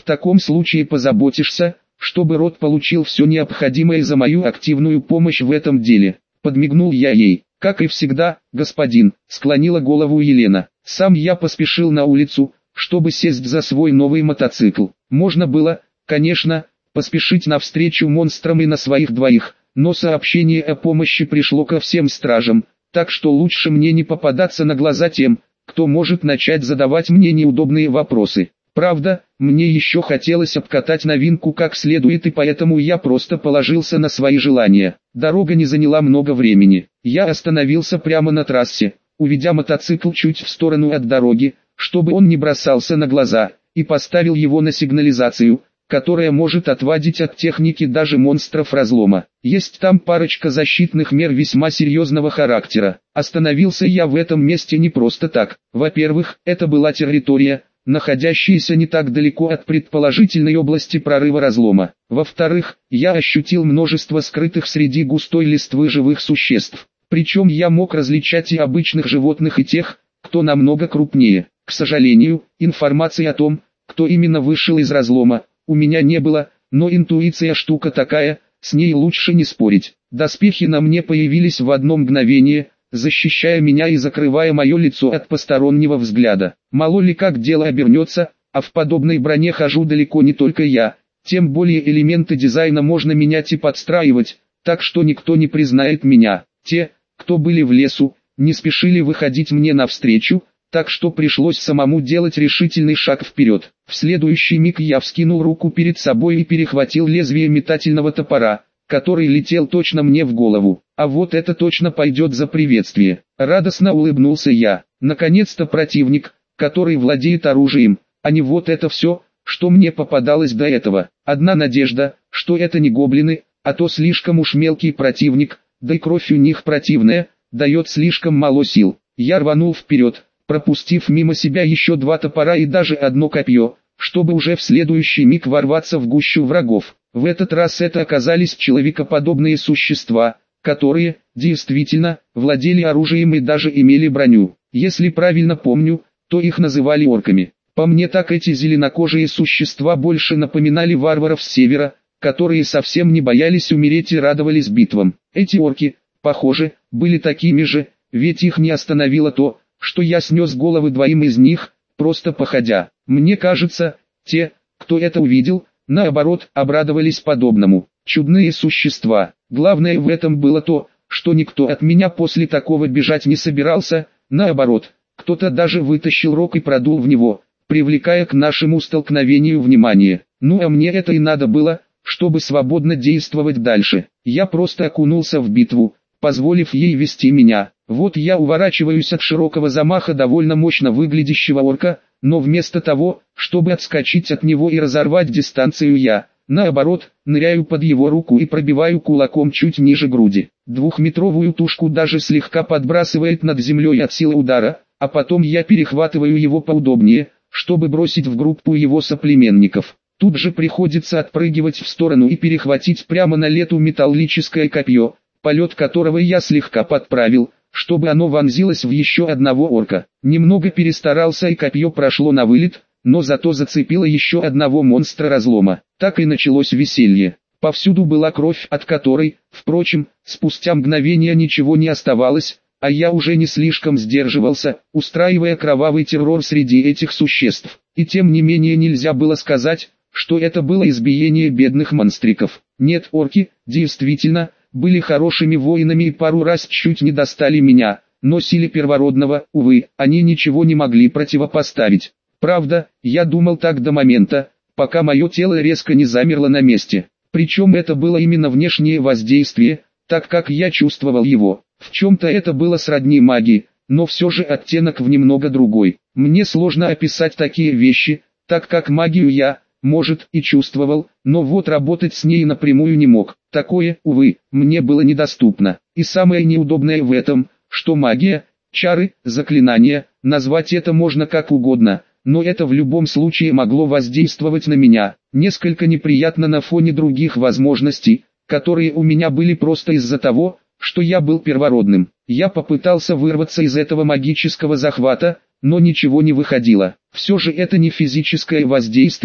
таком случае позаботишься, чтобы род получил все необходимое за мою активную помощь в этом деле. Подмигнул я ей. Как и всегда, господин, склонила голову Елена. Сам я поспешил на улицу, чтобы сесть за свой новый мотоцикл. Можно было, конечно, поспешить навстречу монстрам и на своих двоих, но сообщение о помощи пришло ко всем стражам, так что лучше мне не попадаться на глаза тем, кто может начать задавать мне неудобные вопросы. Правда, мне еще хотелось обкатать новинку как следует, и поэтому я просто положился на свои желания. Дорога не заняла много времени. Я остановился прямо на трассе, уведя мотоцикл чуть в сторону от дороги, чтобы он не бросался на глаза, и поставил его на сигнализацию, которая может отводить от техники даже монстров разлома. Есть там парочка защитных мер весьма серьезного характера. Остановился я в этом месте не просто так. Во-первых, это была территория, находящаяся не так далеко от предположительной области прорыва разлома. Во-вторых, я ощутил множество скрытых среди густой листвы живых существ. Причем я мог различать и обычных животных, и тех, кто намного крупнее. К сожалению, информации о том, кто именно вышел из разлома, у меня не было, но интуиция штука такая, с ней лучше не спорить. Доспехи на мне появились в одно мгновение, защищая меня и закрывая мое лицо от постороннего взгляда. Мало ли как дело обернется, а в подобной броне хожу далеко не только я, тем более элементы дизайна можно менять и подстраивать, так что никто не признает меня. Те, кто были в лесу, не спешили выходить мне навстречу, так что пришлось самому делать решительный шаг вперед. В следующий миг я вскинул руку перед собой и перехватил лезвие метательного топора, который летел точно мне в голову. А вот это точно пойдет за приветствие. Радостно улыбнулся я. Наконец-то противник, который владеет оружием, а не вот это все, что мне попадалось до этого. Одна надежда, что это не гоблины, а то слишком уж мелкий противник, да и кровь у них противная, дает слишком мало сил. Я рванул вперед, пропустив мимо себя еще два топора и даже одно копье, чтобы уже в следующий миг ворваться в гущу врагов. В этот раз это оказались человекоподобные существа, которые, действительно, владели оружием и даже имели броню. Если правильно помню, то их называли орками. По мне так эти зеленокожие существа больше напоминали варваров с севера, которые совсем не боялись умереть и радовались битвам. Эти орки, похоже, были такими же, ведь их не остановило то, что я снес головы двоим из них, просто походя. Мне кажется, те, кто это увидел, наоборот, обрадовались подобному. Чудные существа. Главное в этом было то, что никто от меня после такого бежать не собирался, наоборот, кто-то даже вытащил рог и продул в него, привлекая к нашему столкновению внимание. Ну а мне это и надо было, чтобы свободно действовать дальше. Я просто окунулся в битву, позволив ей вести меня. Вот я уворачиваюсь от широкого замаха довольно мощно выглядящего орка, но вместо того, чтобы отскочить от него и разорвать дистанцию, я, наоборот, ныряю под его руку и пробиваю кулаком чуть ниже груди. Двухметровую тушку даже слегка подбрасывает над землей от силы удара, а потом я перехватываю его поудобнее, чтобы бросить в группу его соплеменников. Тут же приходится отпрыгивать в сторону и перехватить прямо на лету металлическое копье, полет которого я слегка подправил, чтобы оно вонзилось в еще одного орка. Немного перестарался и копье прошло на вылет, но зато зацепило еще одного монстра разлома. Так и началось веселье. Повсюду была кровь, от которой, впрочем, спустя мгновение ничего не оставалось, а я уже не слишком сдерживался, устраивая кровавый террор среди этих существ. И тем не менее нельзя было сказать, что это было избиение бедных монстриков. Нет, орки, действительно, были хорошими воинами и пару раз чуть не достали меня, но силе первородного, увы, они ничего не могли противопоставить. Правда, я думал так до момента, пока мое тело резко не замерло на месте. Причем это было именно внешнее воздействие, так как я чувствовал его. В чем-то это было сродни магии, но все же оттенок в немного другой. Мне сложно описать такие вещи, так как магию я, может, и чувствовал, но вот работать с ней напрямую не мог. Такое, увы, мне было недоступно. И самое неудобное в этом, что магия, чары, заклинания, назвать это можно как угодно, но это в любом случае могло воздействовать на меня. Несколько неприятно на фоне других возможностей, которые у меня были просто из-за того, что я был первородным. Я попытался вырваться из этого магического захвата, но ничего не выходило. Все же это не физическое воздействие,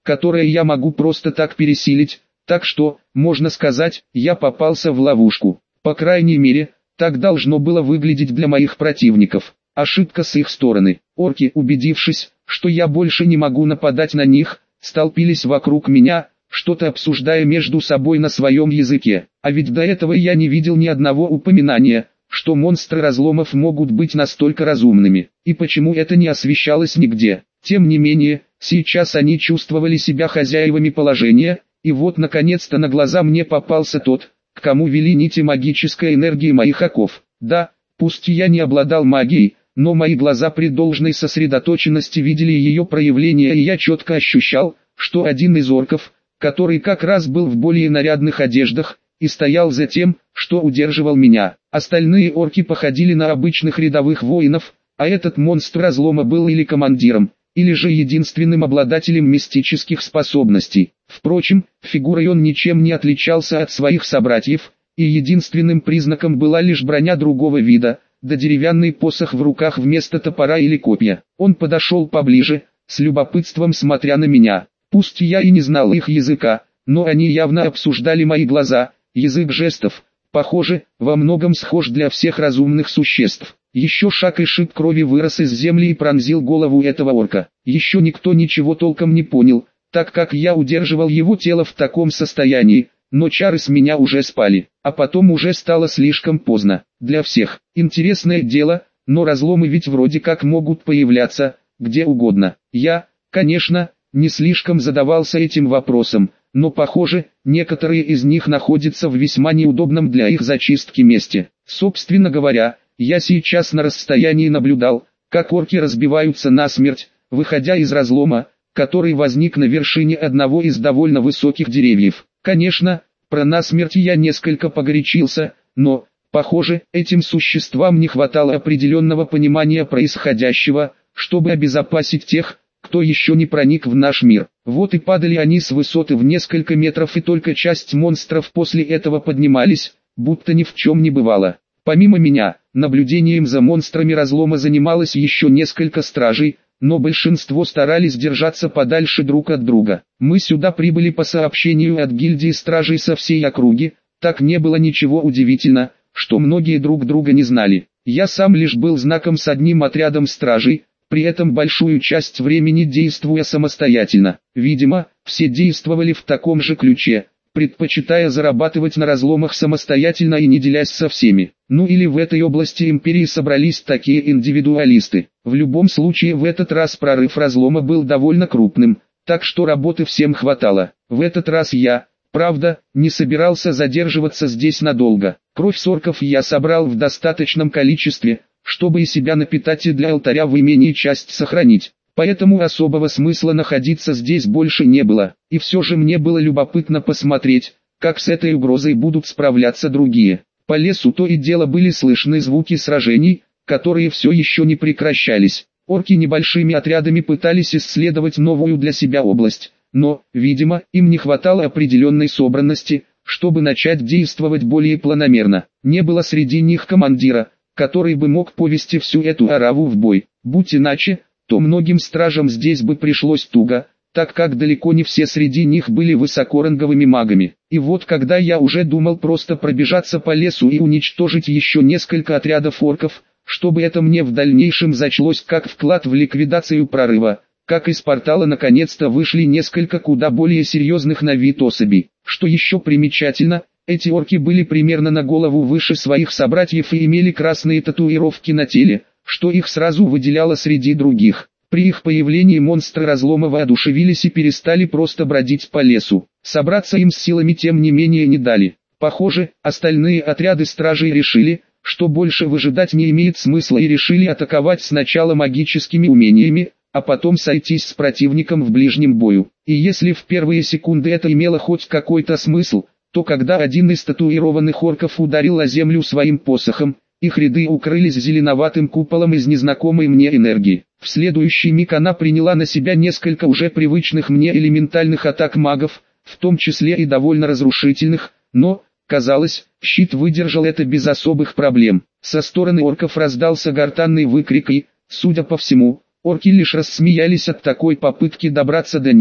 которое я могу просто так пересилить, так что, можно сказать, я попался в ловушку. По крайней мере, так должно было выглядеть для моих противников. Ошибка с их стороны. Орки, убедившись, что я больше не могу нападать на них, столпились вокруг меня, что-то обсуждая между собой на своем языке. А ведь до этого я не видел ни одного упоминания, что монстры разломов могут быть настолько разумными. И почему это не освещалось нигде? Тем не менее, сейчас они чувствовали себя хозяевами положения, и вот наконец-то на глаза мне попался тот, к кому вели нити магической энергии моих оков. Да, пусть я не обладал магией, но мои глаза при должной сосредоточенности видели ее проявление, и я четко ощущал, что один из орков, который как раз был в более нарядных одеждах, и стоял за тем, что удерживал меня. Остальные орки походили на обычных рядовых воинов, а этот монстр разлома был или командиром, или же единственным обладателем мистических способностей. Впрочем, фигурой он ничем не отличался от своих собратьев, и единственным признаком была лишь броня другого вида, да деревянный посох в руках вместо топора или копья. Он подошел поближе, с любопытством смотря на меня. Пусть я и не знал их языка, но они явно обсуждали мои глаза, язык жестов, похоже, во многом схож для всех разумных существ. Еще шаг, и шип крови вырос из земли и пронзил голову этого орка. Еще никто ничего толком не понял, так как я удерживал его тело в таком состоянии, но чары с меня уже спали, а потом уже стало слишком поздно. Для всех интересное дело, но разломы ведь вроде как могут появляться где угодно. Я, конечно, не слишком задавался этим вопросом, но похоже, некоторые из них находятся в весьма неудобном для их зачистки месте. Собственно говоря, я сейчас на расстоянии наблюдал, как орки разбиваются насмерть, выходя из разлома, который возник на вершине одного из довольно высоких деревьев. Конечно, про насмерть я несколько погорячился, но, похоже, этим существам не хватало определенного понимания происходящего, чтобы обезопасить тех, кто еще не проник в наш мир. Вот и падали они с высоты в несколько метров, и только часть монстров после этого поднимались, будто ни в чем не бывало. Помимо меня, наблюдением за монстрами разлома занималось еще несколько стражей, но большинство старались держаться подальше друг от друга. Мы сюда прибыли по сообщению от гильдии стражей со всей округи, так не было ничего удивительно, что многие друг друга не знали. Я сам лишь был знаком с одним отрядом стражей, при этом большую часть времени действуя самостоятельно. Видимо, все действовали в таком же ключе, предпочитая зарабатывать на разломах самостоятельно и не делясь со всеми. Ну или в этой области империи собрались такие индивидуалисты. В любом случае в этот раз прорыв разлома был довольно крупным, так что работы всем хватало. В этот раз я, правда, не собирался задерживаться здесь надолго. Кровь с орков я собрал в достаточном количестве, чтобы и себя напитать, и для алтаря в имении часть сохранить. Поэтому особого смысла находиться здесь больше не было. И все же мне было любопытно посмотреть, как с этой угрозой будут справляться другие. По лесу то и дело были слышны звуки сражений, которые все еще не прекращались. Орки небольшими отрядами пытались исследовать новую для себя область, но, видимо, им не хватало определенной собранности, чтобы начать действовать более планомерно. Не было среди них командира, который бы мог повести всю эту ораву в бой. Будь иначе, то многим стражам здесь бы пришлось туго, так как далеко не все среди них были высокоранговыми магами. И вот когда я уже думал просто пробежаться по лесу и уничтожить еще несколько отрядов орков, чтобы это мне в дальнейшем зачлось как вклад в ликвидацию прорыва, как из портала наконец-то вышли несколько куда более серьезных на вид особей. Что еще примечательно, эти орки были примерно на голову выше своих собратьев и имели красные татуировки на теле, что их сразу выделяло среди других. При их появлении монстры разлома воодушевились и перестали просто бродить по лесу. Собраться им с силами тем не менее не дали. Похоже, остальные отряды стражей решили, что больше выжидать не имеет смысла, и решили атаковать сначала магическими умениями, а потом сойтись с противником в ближнем бою. И если в первые секунды это имело хоть какой-то смысл, то когда один из татуированных орков ударил о землю своим посохом, их ряды укрылись зеленоватым куполом из незнакомой мне энергии. В следующий миг она приняла на себя несколько уже привычных мне элементальных атак магов, в том числе и довольно разрушительных, но, казалось, щит выдержал это без особых проблем. Со стороны орков раздался гортанный выкрик и, судя по всему, орки лишь рассмеялись от такой попытки добраться до них.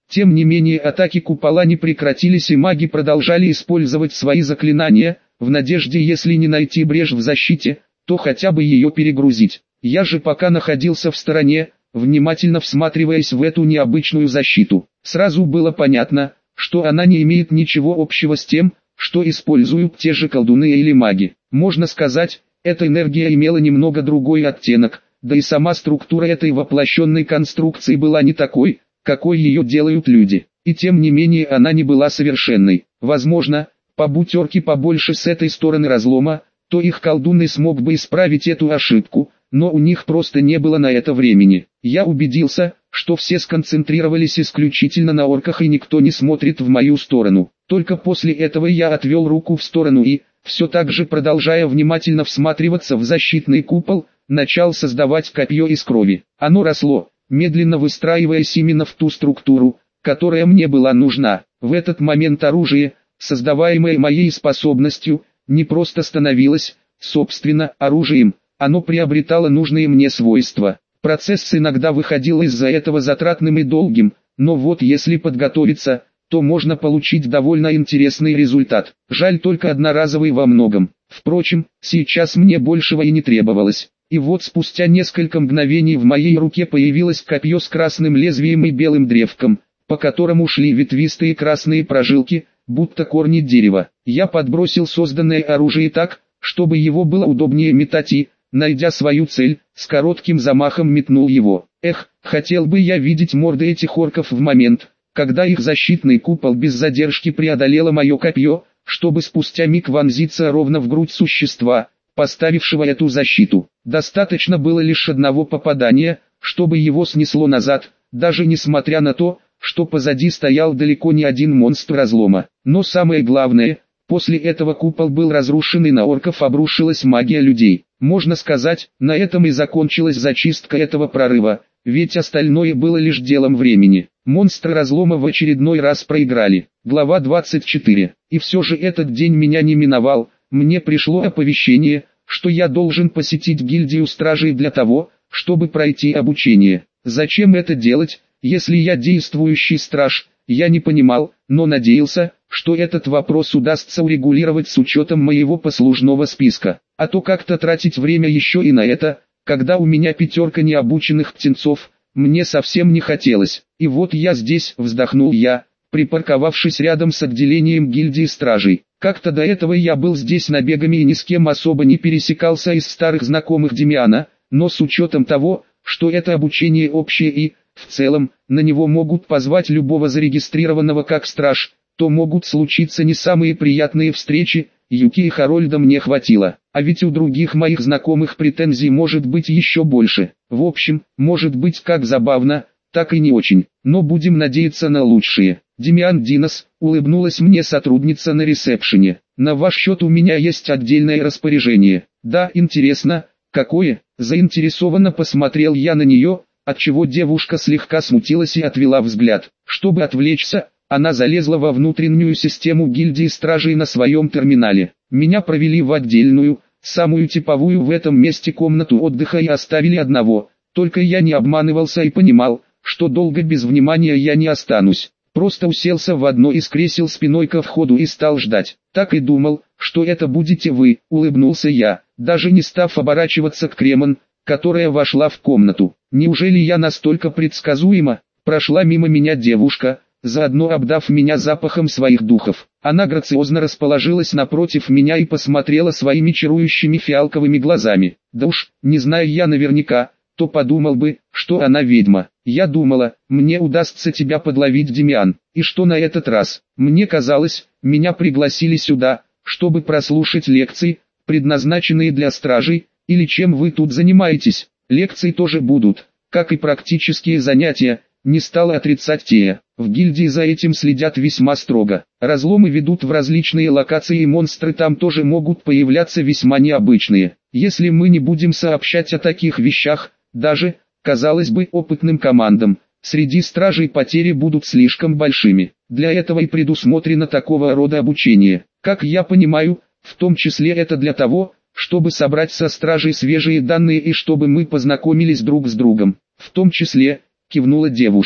Тем не менее атаки купола не прекратились и маги продолжали использовать свои заклинания, в надежде если не найти брешь в защите, то хотя бы ее перегрузить. Я же пока находился в стороне, внимательно всматриваясь в эту необычную защиту. Сразу было понятно, что она не имеет ничего общего с тем, что используют те же колдуны или маги. Можно сказать, эта энергия имела немного другой оттенок, да и сама структура этой воплощенной конструкции была не такой, какой ее делают люди. И тем не менее она не была совершенной. Возможно, побудь орки побольше с этой стороны разлома, то их колдун и смог бы исправить эту ошибку, но у них просто не было на это времени. Я убедился, что все сконцентрировались исключительно на орках и никто не смотрит в мою сторону. Только после этого я отвел руку в сторону и, все так же продолжая внимательно всматриваться в защитный купол, начал создавать копье из крови. Оно росло, медленно выстраиваясь именно в ту структуру, которая мне была нужна. В этот момент оружие, создаваемое моей способностью, не просто становилось, собственно, оружием, оно приобретало нужные мне свойства. Процесс иногда выходил из-за этого затратным и долгим, но вот если подготовиться, то можно получить довольно интересный результат. Жаль только одноразовый во многом. Впрочем, сейчас мне большего и не требовалось. И вот спустя несколько мгновений в моей руке появилось копье с красным лезвием и белым древком, по которому шли ветвистые красные прожилки, будто корни дерева. Я подбросил созданное оружие так, чтобы его было удобнее метать и, найдя свою цель, с коротким замахом метнул его. Эх, хотел бы я видеть морды этих орков в момент, когда их защитный купол без задержки преодолело мое копье, чтобы спустя миг вонзиться ровно в грудь существа, поставившего эту защиту. Достаточно было лишь одного попадания, чтобы его снесло назад, даже несмотря на то, что позади стоял далеко не один монстр разлома. Но самое главное, после этого купол был разрушен и на орков обрушилась магия людей. Можно сказать, на этом и закончилась зачистка этого прорыва, ведь остальное было лишь делом времени. Монстры разлома в очередной раз проиграли. Глава 24. И все же этот день меня не миновал, мне пришло оповещение, что я должен посетить гильдию стражей для того, чтобы пройти обучение. Зачем это делать, если я действующий страж, я не понимал, но надеялся, что этот вопрос удастся урегулировать с учетом моего послужного списка. А то как-то тратить время еще и на это, когда у меня 5 необученных птенцов, мне совсем не хотелось. И вот я здесь, вздохнул я, припарковавшись рядом с отделением гильдии стражей. Как-то до этого я был здесь набегами и ни с кем особо не пересекался из старых знакомых Демиана, но с учетом того, что это обучение общее и, в целом, на него могут позвать любого зарегистрированного как страж, то могут случиться не самые приятные встречи. Юки и Харольда мне хватило, а ведь у других моих знакомых претензий может быть еще больше. В общем, может быть как забавно, так и не очень, но будем надеяться на лучшее. Демиан Динос, улыбнулась мне сотрудница на ресепшене. На ваш счет у меня есть отдельное распоряжение. Да, интересно, какое? Заинтересованно посмотрел я на нее, отчего девушка слегка смутилась и отвела взгляд. Чтобы отвлечься, она залезла во внутреннюю систему гильдии стражей на своем терминале. Меня провели в отдельную, самую типовую в этом месте комнату отдыха и оставили одного. Только я не обманывался и понимал, что долго без внимания я не останусь. Просто уселся в одно из кресел спиной ко входу и стал ждать. Так и думал, что это будете вы, улыбнулся я, даже не став оборачиваться к Кремон, которая вошла в комнату. Неужели я настолько предсказуема? Прошла мимо меня девушка, заодно обдав меня запахом своих духов. Она грациозно расположилась напротив меня и посмотрела своими чарующими фиалковыми глазами. Да уж, не зная я наверняка, то подумал бы, что она ведьма. Я думала, мне удастся тебя подловить, Демиан. И что на этот раз? Мне казалось, меня пригласили сюда, чтобы прослушать лекции, предназначенные для стражей, или чем вы тут занимаетесь. Лекции тоже будут, как и практические занятия, не стала отрицать Тея. В гильдии за этим следят весьма строго. Разломы ведут в различные локации и монстры там тоже могут появляться весьма необычные. Если мы не будем сообщать о таких вещах, даже, казалось бы, опытным командам, среди стражей потери будут слишком большими. Для этого и предусмотрено такого рода обучение. Как я понимаю, в том числе это для того, чтобы собрать со стражей свежие данные и чтобы мы познакомились друг с другом. В том числе, кивнула девушка.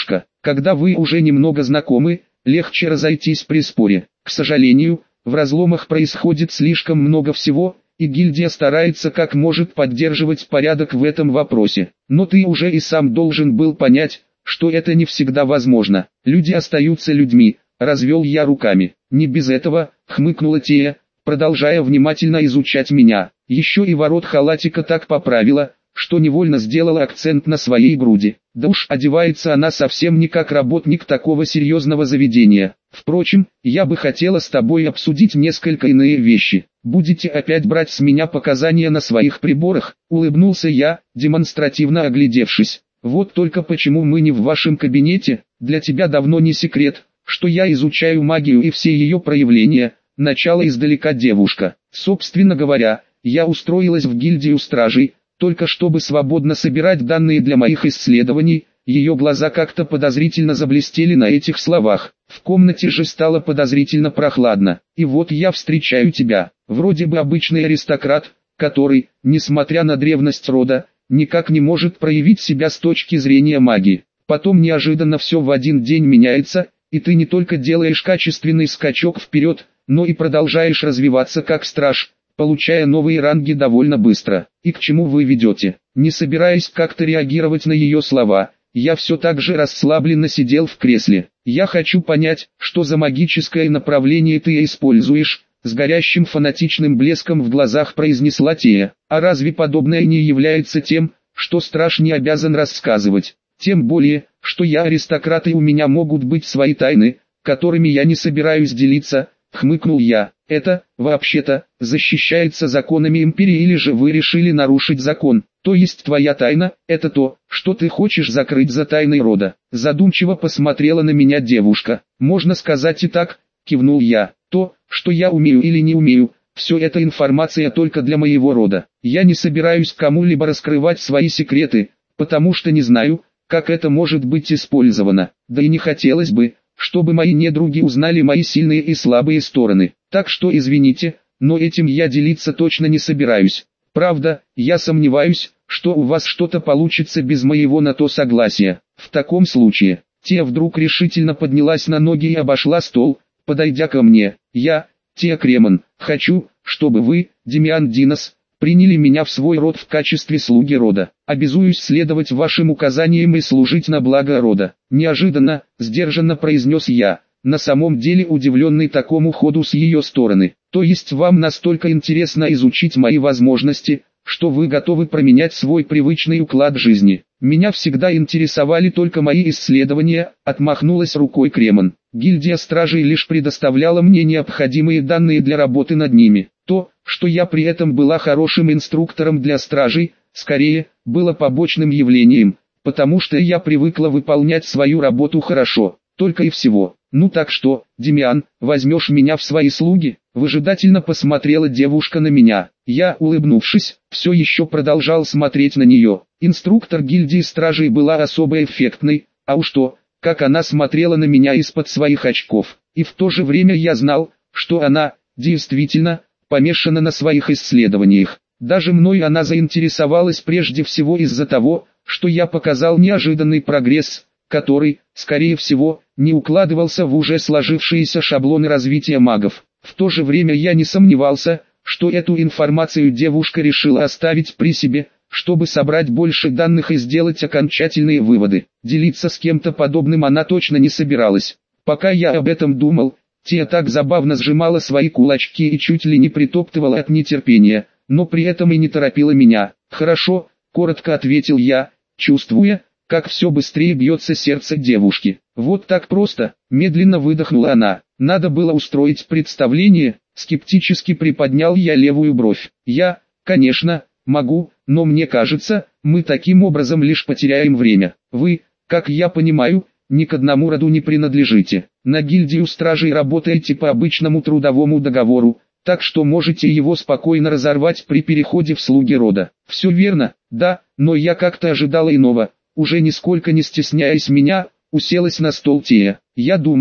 Когда вы уже немного знакомы, легче разойтись при споре. К сожалению, в разломах происходит слишком много всего, и гильдия старается как может поддерживать порядок в этом вопросе. Но ты уже и сам должен был понять, что это не всегда возможно. Люди остаются людьми, развел я руками. Не без этого, хмыкнула Тея, продолжая внимательно изучать меня. Еще и ворот халатика так поправила, что невольно сделала акцент на своей груди. Да уж, одевается она совсем не как работник такого серьезного заведения. Впрочем, я бы хотела с тобой обсудить несколько иные вещи. Будете опять брать с меня показания на своих приборах? Улыбнулся я, демонстративно оглядевшись. Вот только почему мы не в вашем кабинете? Для тебя давно не секрет, что я изучаю магию и все ее проявления. Начало издалека девушка. Собственно говоря, я устроилась в гильдию стражей, только чтобы свободно собирать данные для моих исследований. Ее глаза как-то подозрительно заблестели на этих словах. В комнате же стало подозрительно прохладно. И вот я встречаю тебя, вроде бы обычный аристократ, который, несмотря на древность рода, никак не может проявить себя с точки зрения магии. Потом неожиданно все в один день меняется, и ты не только делаешь качественный скачок вперед, но и продолжаешь развиваться как страж, получая новые ранги довольно быстро. И к чему вы ведете? Не собираясь как-то реагировать на ее слова, я все так же расслабленно сидел в кресле. Я хочу понять, что за магическое направление ты используешь, с горящим фанатичным блеском в глазах произнесла Тея. А разве подобное не является тем, что страж не обязан рассказывать? Тем более, что я аристократ и у меня могут быть свои тайны, которыми я не собираюсь делиться, хмыкнул я. Это, вообще-то, защищается законами империи, или же вы решили нарушить закон? То есть твоя тайна – это то, что ты хочешь закрыть за тайной рода. Задумчиво посмотрела на меня девушка. Можно сказать и так, кивнул я. То, что я умею или не умею, все это информация только для моего рода. Я не собираюсь кому-либо раскрывать свои секреты, потому что не знаю, как это может быть использовано. Да и не хотелось бы, чтобы мои недруги узнали мои сильные и слабые стороны. Так что извините, но этим я делиться точно не собираюсь. Правда, я сомневаюсь, что у вас что-то получится без моего на то согласия. В таком случае, Тея вдруг решительно поднялась на ноги и обошла стол, подойдя ко мне. Я, Тея Кремон, хочу, чтобы вы, Демиан Динос, приняли меня в свой род в качестве слуги рода. Обязуюсь следовать вашим указаниям и служить на благо рода. Неожиданно, сдержанно произнес я, на самом деле удивленный такому ходу с ее стороны. То есть вам настолько интересно изучить мои возможности, что вы готовы променять свой привычный уклад жизни? Меня всегда интересовали только мои исследования, отмахнулась рукой Кремон. Гильдия стражей лишь предоставляла мне необходимые данные для работы над ними. То, что я при этом была хорошим инструктором для стражей, скорее, было побочным явлением, потому что я привыкла выполнять свою работу хорошо, только и всего. Ну так что, Демиан, возьмешь меня в свои слуги? Выжидательно посмотрела девушка на меня. Я, улыбнувшись, все еще продолжал смотреть на нее. Инструктор гильдии стражей была особо эффектной, а уж то, как она смотрела на меня из-под своих очков. И в то же время я знал, что она, действительно, помешана на своих исследованиях. Даже мной она заинтересовалась прежде всего из-за того, что я показал неожиданный прогресс, который, скорее всего, не укладывался в уже сложившиеся шаблоны развития магов. В то же время я не сомневался, что эту информацию девушка решила оставить при себе, чтобы собрать больше данных и сделать окончательные выводы. Делиться с кем-то подобным она точно не собиралась. Пока я об этом думал, Тея так забавно сжимала свои кулачки и чуть ли не притоптывала от нетерпения, но при этом и не торопила меня. «Хорошо», — коротко ответил я, чувствуя, как все быстрее бьется сердце девушки. «Вот так просто», — медленно выдохнула она. «Надо было устроить представление», — скептически приподнял я левую бровь. «Я, конечно, могу, но мне кажется, мы таким образом лишь потеряем время. Вы, как я понимаю, ни к одному роду не принадлежите. На гильдию стражей работаете по обычному трудовому договору, так что можете его спокойно разорвать при переходе в слуги рода». «Все верно, да, но я как-то ожидала иного». Уже нисколько не стесняясь меня, уселась на стол Тея. «Я думала,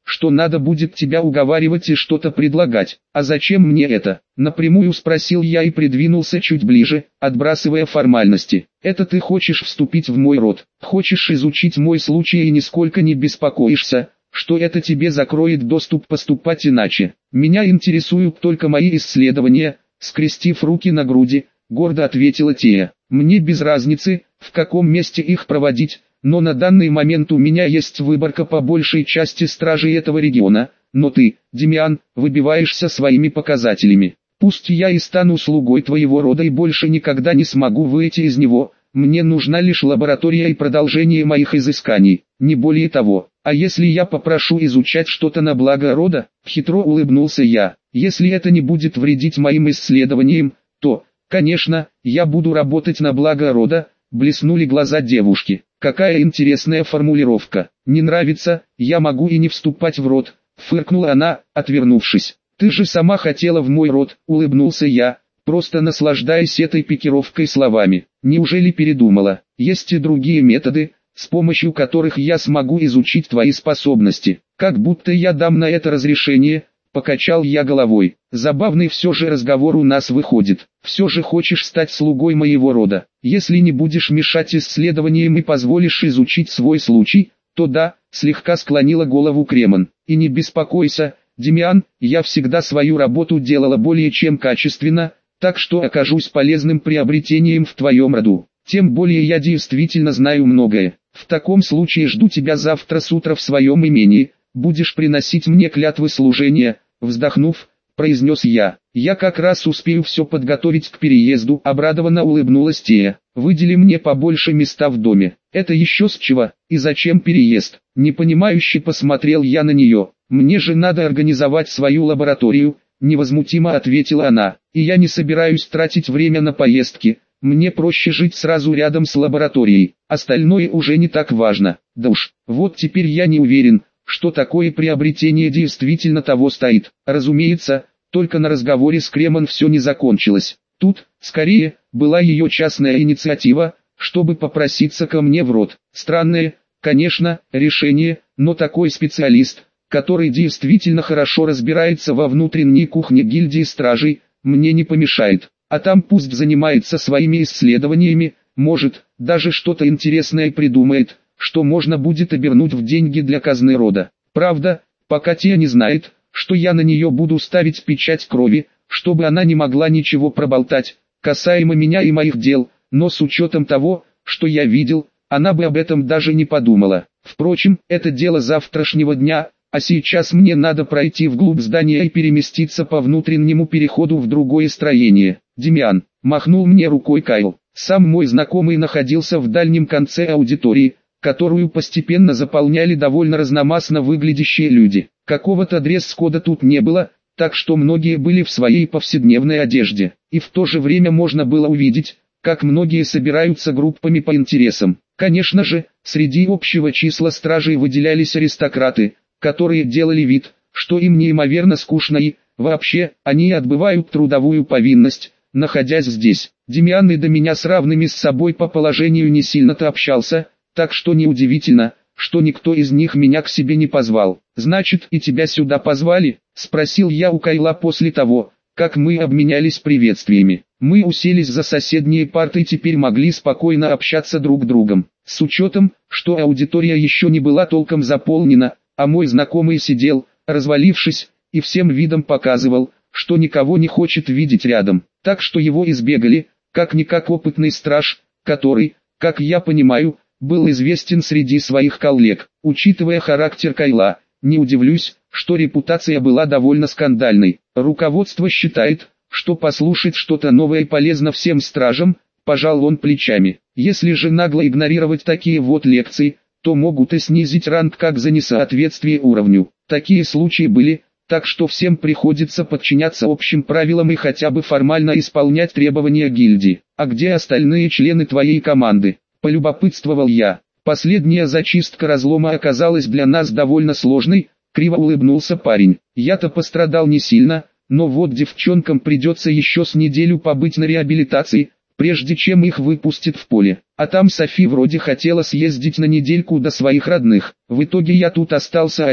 что надо будет тебя уговаривать и что-то предлагать. А зачем мне это? Напрямую спросил я и придвинулся чуть ближе, отбрасывая формальности. Это ты хочешь вступить в мой род, хочешь изучить мой случай и нисколько не беспокоишься, что это тебе закроет доступ поступать иначе. Меня интересуют только мои исследования, скрестив руки на груди, гордо ответила Тея. Мне без разницы, в каком месте их проводить, но на данный момент у меня есть выборка по большей части стражей этого региона, но ты, Демиан, выбиваешься своими показателями. Пусть я и стану слугой твоего рода и больше никогда не смогу выйти из него, мне нужна лишь лаборатория и продолжение моих изысканий, не более того. А если я попрошу изучать что-то на благо рода, хитро улыбнулся я, если это не будет вредить моим исследованиям, то, конечно, я буду работать на благо рода, блеснули глаза девушки. Какая интересная формулировка. Не нравится, я могу и не вступать в род, фыркнула она, отвернувшись. Ты же сама хотела в мой род, улыбнулся я, просто наслаждаясь этой пикировкой словами. Неужели передумала? Есть и другие методы, с помощью которых я смогу изучить твои способности. Как будто я дам на это разрешение, покачал я головой. Забавный все же разговор у нас выходит. Все же хочешь стать слугой моего рода. Если не будешь мешать исследованиям и позволишь изучить свой случай, то да, слегка склонила голову Кремон. И не беспокойся, Демиан, я всегда свою работу делала более чем качественно, так что окажусь полезным приобретением в твоем роду. Тем более я действительно знаю многое. В таком случае жду тебя завтра с утра в своем имении, будешь приносить мне клятвы служения, вздохнув, произнес я. Я как раз успею все подготовить к переезду, обрадованно улыбнулась Тея. Выдели мне побольше места в доме. Это еще с чего, и зачем переезд? Непонимающе посмотрел я на нее. Мне же надо организовать свою лабораторию, невозмутимо ответила она. И я не собираюсь тратить время на поездки. Мне проще жить сразу рядом с лабораторией, остальное уже не так важно. Да уж, вот теперь я не уверен, что такое приобретение действительно того стоит. Разумеется, только на разговоре с Кремон все не закончилось. Тут, скорее, была ее частная инициатива, чтобы попроситься ко мне в род. Странное, конечно, решение, но такой специалист, который действительно хорошо разбирается во внутренней кухне гильдии стражей, мне не помешает. А там пусть занимается своими исследованиями, может, даже что-то интересное придумает, что можно будет обернуть в деньги для казны рода. Правда, пока Тия не знает, что я на нее буду ставить печать крови, чтобы она не могла ничего проболтать, касаемо меня и моих дел, но с учетом того, что я видел, она бы об этом даже не подумала. Впрочем, это дело завтрашнего дня, а сейчас мне надо пройти вглубь здания и переместиться по внутреннему переходу в другое строение. Демиан, махнул мне рукой Кайл. Сам мой знакомый находился в дальнем конце аудитории, которую постепенно заполняли довольно разномастно выглядящие люди. Какого-то дресс-кода тут не было, так что многие были в своей повседневной одежде. И в то же время можно было увидеть, как многие собираются группами по интересам. Конечно же, среди общего числа стражей выделялись аристократы, которые делали вид, что им неимоверно скучно и, вообще, они отбывают трудовую повинность, находясь здесь. Демиан и до меня с равными с собой по положению не сильно-то общался, так что неудивительно, что никто из них меня к себе не позвал. «Значит, и тебя сюда позвали?» – спросил я у Кайла после того, как мы обменялись приветствиями. Мы уселись за соседние парты и теперь могли спокойно общаться друг с другом. С учетом, что аудитория еще не была толком заполнена, а мой знакомый сидел, развалившись, и всем видом показывал, что никого не хочет видеть рядом. Так что его избегали, как-никак опытный страж, который, как я понимаю, был известен среди своих коллег. Учитывая характер Кайла, не удивлюсь, что репутация была довольно скандальной. Руководство считает, что послушать что-то новое полезно всем стражам, пожал он плечами. Если же нагло игнорировать такие вот лекции, то могут и снизить ранг как за несоответствие уровню. Такие случаи были, так что всем приходится подчиняться общим правилам и хотя бы формально исполнять требования гильдии. А где остальные члены твоей команды? Полюбопытствовал я. Последняя зачистка разлома оказалась для нас довольно сложной, криво улыбнулся парень. Я-то пострадал не сильно, но вот девчонкам придется еще с неделю побыть на реабилитации, прежде чем их выпустят в поле. А там Софи вроде хотела съездить на недельку до своих родных. В итоге я тут остался один,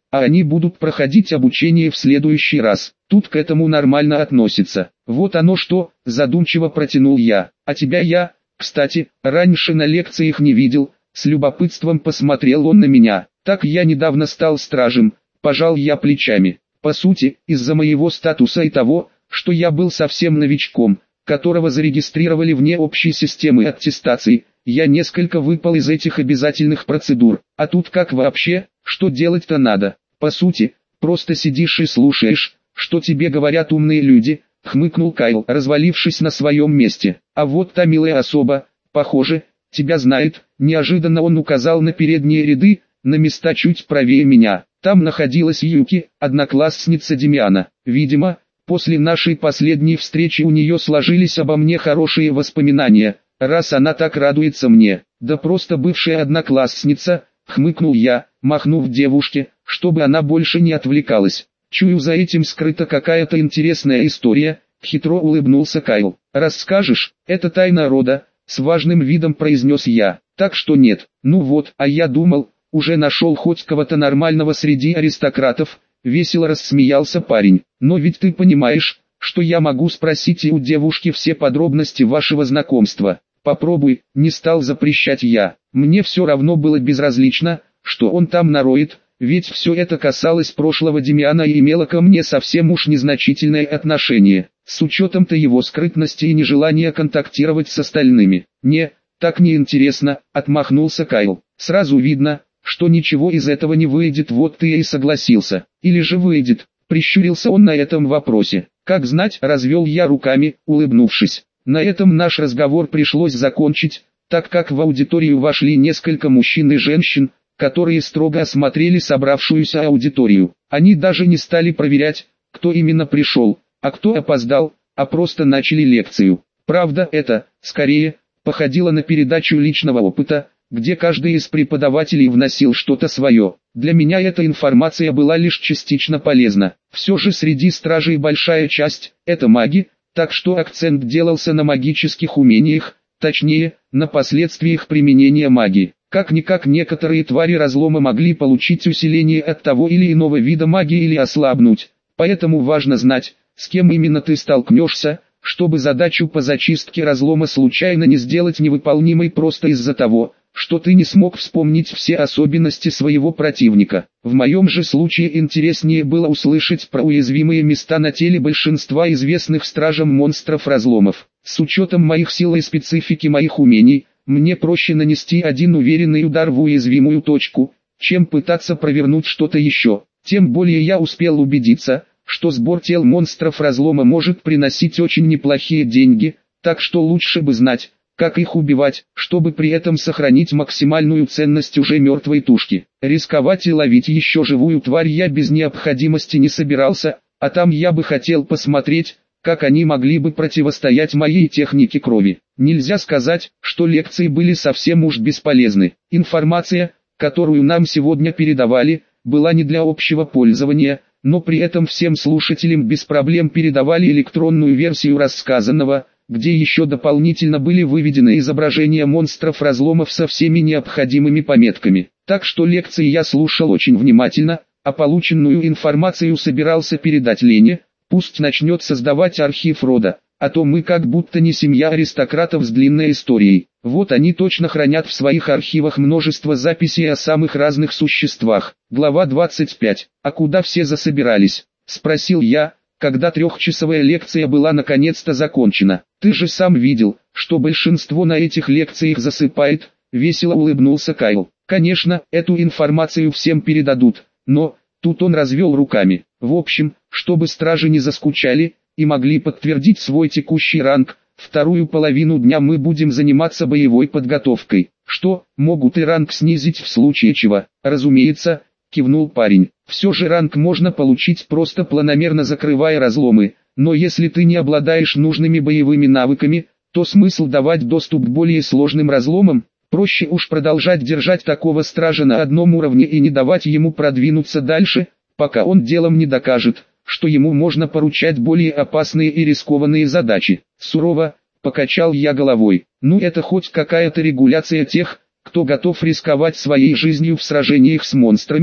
а они будут проходить обучение в следующий раз. Тут к этому нормально относятся. Вот оно что, задумчиво протянул я. А тебя я, кстати, раньше на лекциях не видел. С любопытством посмотрел он на меня. Так я недавно стал стражем, пожал я плечами. По сути, из-за моего статуса и того, что я был совсем новичком, которого зарегистрировали вне общей системы аттестации, я несколько выпал из этих обязательных процедур. А тут как вообще, что делать-то надо? По сути, просто сидишь и слушаешь, что тебе говорят умные люди, хмыкнул Кайл, развалившись на своем месте. А вот та милая особа, похоже, тебя знает. Неожиданно он указал на передние ряды, на места чуть правее меня. Там находилась Юки, одноклассница Демиана. Видимо, после нашей последней встречи у нее сложились обо мне хорошие воспоминания, раз она так радуется мне. Да просто бывшая одноклассница, хмыкнул я, махнув девушке, чтобы она больше не отвлекалась. Чую, за этим скрыта какая-то интересная история, хитро улыбнулся Кайл. Расскажешь, это тайна рода, с важным видом произнес я. Так что нет. Ну вот, а я думал, уже нашел хоть кого-то нормального среди аристократов, весело рассмеялся парень. Но ведь ты понимаешь, что я могу спросить и у девушки все подробности вашего знакомства. Попробуй, не стал запрещать я. Мне все равно было безразлично, что он там нароет, ведь все это касалось прошлого Демиана и имело ко мне совсем уж незначительное отношение, с учетом-то его скрытности и нежелания контактировать с остальными. Не, так не интересно, отмахнулся Кайл. Сразу видно, что ничего из этого не выйдет, вот ты и согласился. Или же выйдет, прищурился он на этом вопросе. Как знать, развел я руками, улыбнувшись. На этом наш разговор пришлось закончить, так как в аудиторию вошли несколько мужчин и женщин, которые строго осмотрели собравшуюся аудиторию. Они даже не стали проверять, кто именно пришел, а кто опоздал, а просто начали лекцию. Правда, это, скорее, походило на передачу личного опыта, где каждый из преподавателей вносил что-то свое. Для меня эта информация была лишь частично полезна. Все же среди стражей большая часть – это маги, так что акцент делался на магических умениях, точнее, на последствиях применения магии. Как-никак некоторые твари разлома могли получить усиление от того или иного вида магии или ослабнуть, поэтому важно знать, с кем именно ты столкнешься, чтобы задачу по зачистке разлома случайно не сделать невыполнимой просто из-за того, что ты не смог вспомнить все особенности своего противника. В моем же случае интереснее было услышать про уязвимые места на теле большинства известных стражам монстров разломов. С учетом моих сил и специфики моих умений, мне проще нанести один уверенный удар в уязвимую точку, чем пытаться провернуть что-то еще. Тем более я успел убедиться, что сбор тел монстров разлома может приносить очень неплохие деньги, так что лучше бы знать, как их убивать, чтобы при этом сохранить максимальную ценность уже мертвой тушки. Рисковать и ловить еще живую тварь я без необходимости не собирался, а там я бы хотел посмотреть, как они могли бы противостоять моей технике крови. Нельзя сказать, что лекции были совсем уж бесполезны. Информация, которую нам сегодня передавали, была не для общего пользования, но при этом всем слушателям без проблем передавали электронную версию рассказанного, где еще дополнительно были выведены изображения монстров разломов со всеми необходимыми пометками. Так что лекции я слушал очень внимательно, а полученную информацию собирался передать Лене, пусть начнет создавать архив рода, а то мы как будто не семья аристократов с длинной историей. Вот они точно хранят в своих архивах множество записей о самых разных существах. Глава 25. А куда все засобирались? Спросил я, когда трехчасовая лекция была наконец-то закончена. Ты же сам видел, что большинство на этих лекциях засыпает, весело улыбнулся Кайл. Конечно, эту информацию всем передадут, но, тут он развел руками. В общем, чтобы стражи не заскучали и могли подтвердить свой текущий ранг, вторую половину дня мы будем заниматься боевой подготовкой. Что, могут и ранг снизить в случае чего? Разумеется, кивнул парень. Все же ранг можно получить просто планомерно закрывая разломы, но если ты не обладаешь нужными боевыми навыками, то смысл давать доступ к более сложным разломам? Проще уж продолжать держать такого стража на одном уровне и не давать ему продвинуться дальше, пока он делом не докажет, что ему можно поручать более опасные и рискованные задачи. Сурово покачал я головой. Ну это хоть какая-то регуляция тех, кто готов рисковать своей жизнью в сражениях с монстрами,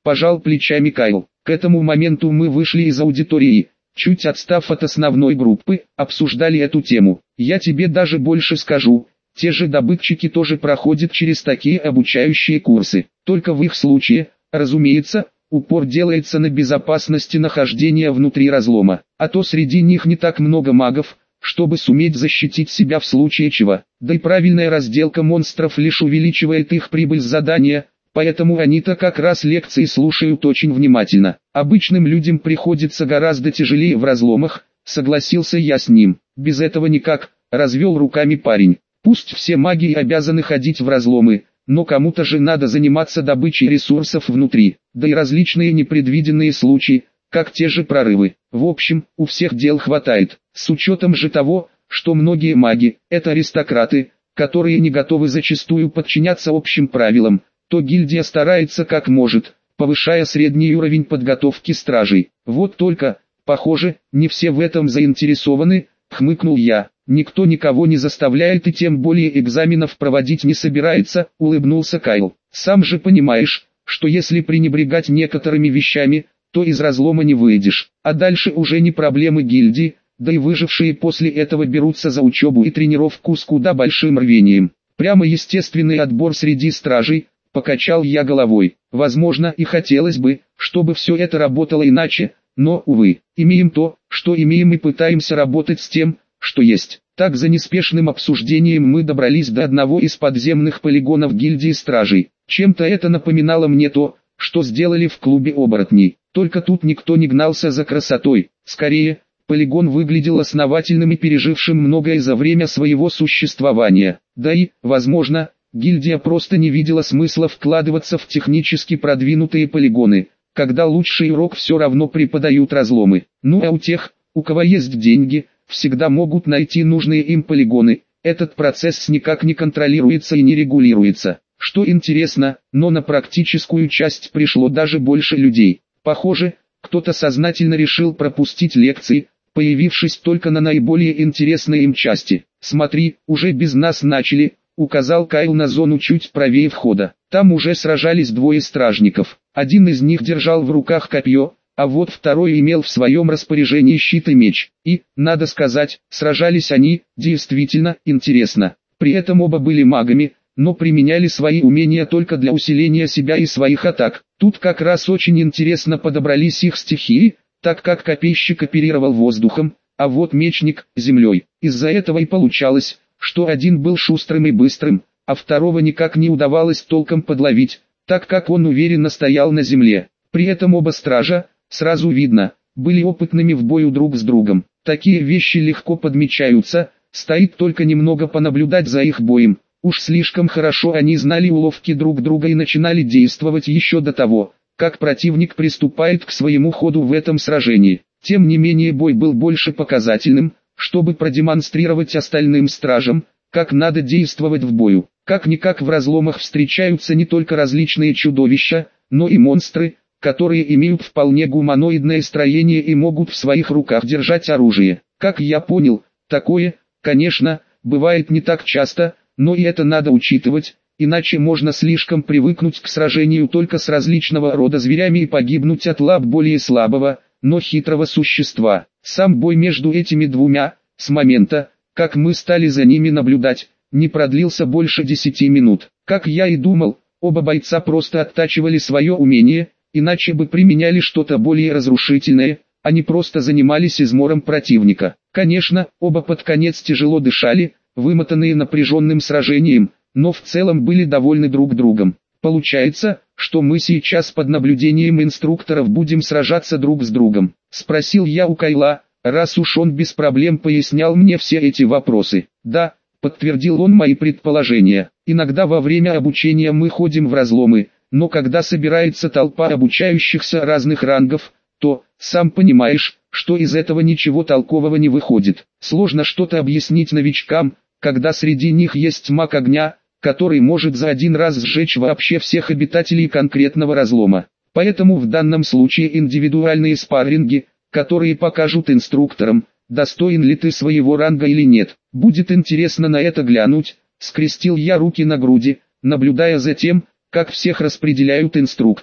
пожал плечами Кайл. К этому моменту мы вышли из аудитории, чуть отстав от основной группы, обсуждали эту тему. Я тебе даже больше скажу, те же добытчики тоже проходят через такие обучающие курсы. Только в их случае, разумеется, упор делается на безопасности нахождения внутри разлома. А то среди них не так много магов, чтобы суметь защитить себя в случае чего. Да и правильная разделка монстров лишь увеличивает их прибыль с задания, поэтому они-то как раз лекции слушают очень внимательно. Обычным людям приходится гораздо тяжелее в разломах, согласился я с ним. Без этого никак, развел руками парень. Пусть все маги обязаны ходить в разломы, но кому-то же надо заниматься добычей ресурсов внутри, да и различные непредвиденные случаи, как те же прорывы. В общем, у всех дел хватает, с учетом же того, что многие маги – это аристократы, которые не готовы зачастую подчиняться общим правилам, то гильдия старается как может, повышая средний уровень подготовки стражей. Вот только, похоже, не все в этом заинтересованы, хмыкнул я. Никто никого не заставляет и тем более экзаменов проводить не собирается, улыбнулся Кайл. Сам же понимаешь, что если пренебрегать некоторыми вещами, то из разлома не выйдешь, а дальше уже не проблемы гильдии, да и выжившие после этого берутся за учебу и тренировку с куда большим рвением. Прямо естественный отбор среди стражей, покачал я головой. Возможно и хотелось бы, чтобы все это работало иначе, но, увы, имеем то, что имеем и пытаемся работать с тем, что есть. Так за неспешным обсуждением мы добрались до одного из подземных полигонов гильдии стражей. Чем-то это напоминало мне то, что сделали в клубе оборотней. Только тут никто не гнался за красотой. Скорее, полигон выглядел основательным и пережившим многое за время своего существования. Да и, возможно, гильдия просто не видела смысла вкладываться в технически продвинутые полигоны, когда лучший урок все равно преподают разломы. Ну а у тех, у кого есть деньги, всегда могут найти нужные им полигоны. Этот процесс никак не контролируется и не регулируется. Что интересно, но на практическую часть пришло даже больше людей. Похоже, кто-то сознательно решил пропустить лекции, появившись только на наиболее интересные им части. «Смотри, уже без нас начали», — указал Кайл на зону чуть правее входа. Там уже сражались двое стражников. Один из них держал в руках копье, а вот второй имел в своем распоряжении щит и меч. И, надо сказать, сражались они, действительно, интересно. При этом оба были магами, но применяли свои умения только для усиления себя и своих атак. Тут как раз очень интересно подобрались их стихии, так как копейщик оперировал воздухом, а вот мечник – землей. Из-за этого и получалось, что один был шустрым и быстрым, а второго никак не удавалось толком подловить, так как он уверенно стоял на земле. При этом оба стража, сразу видно, были опытными в бою друг с другом. Такие вещи легко подмечаются, стоит только немного понаблюдать за их боем. Уж слишком хорошо они знали уловки друг друга и начинали действовать еще до того, как противник приступает к своему ходу в этом сражении. Тем не менее бой был больше показательным, чтобы продемонстрировать остальным стражам, как надо действовать в бою. Как-никак в разломах встречаются не только различные чудовища, но и монстры, которые имеют вполне гуманоидное строение и могут в своих руках держать оружие. Как я понял, такое, конечно, бывает не так часто, но и это надо учитывать, иначе можно слишком привыкнуть к сражению только с различного рода зверями и погибнуть от лап более слабого, но хитрого существа. Сам бой между этими двумя, с момента, как мы стали за ними наблюдать, не продлился больше 10 минут. Как я и думал, оба бойца просто оттачивали свое умение, иначе бы применяли что-то более разрушительное, а не просто занимались измором противника. Конечно, оба под конец тяжело дышали, вымотанные напряженным сражением, но в целом были довольны друг другом. Получается, что мы сейчас под наблюдением инструкторов будем сражаться друг с другом? Спросил я у Кайла, раз уж он без проблем пояснял мне все эти вопросы. Да, подтвердил он мои предположения. Иногда во время обучения мы ходим в разломы, но когда собирается толпа обучающихся разных рангов, то, сам понимаешь, что из этого ничего толкового не выходит. Сложно что-то объяснить новичкам, когда среди них есть маг огня, который может за один раз сжечь вообще всех обитателей конкретного разлома. Поэтому в данном случае индивидуальные спарринги, которые покажут инструкторам, достоин ли ты своего ранга или нет. Будет интересно на это глянуть. Скрестил я руки на груди, наблюдая за тем, как всех распределяют инструкторы.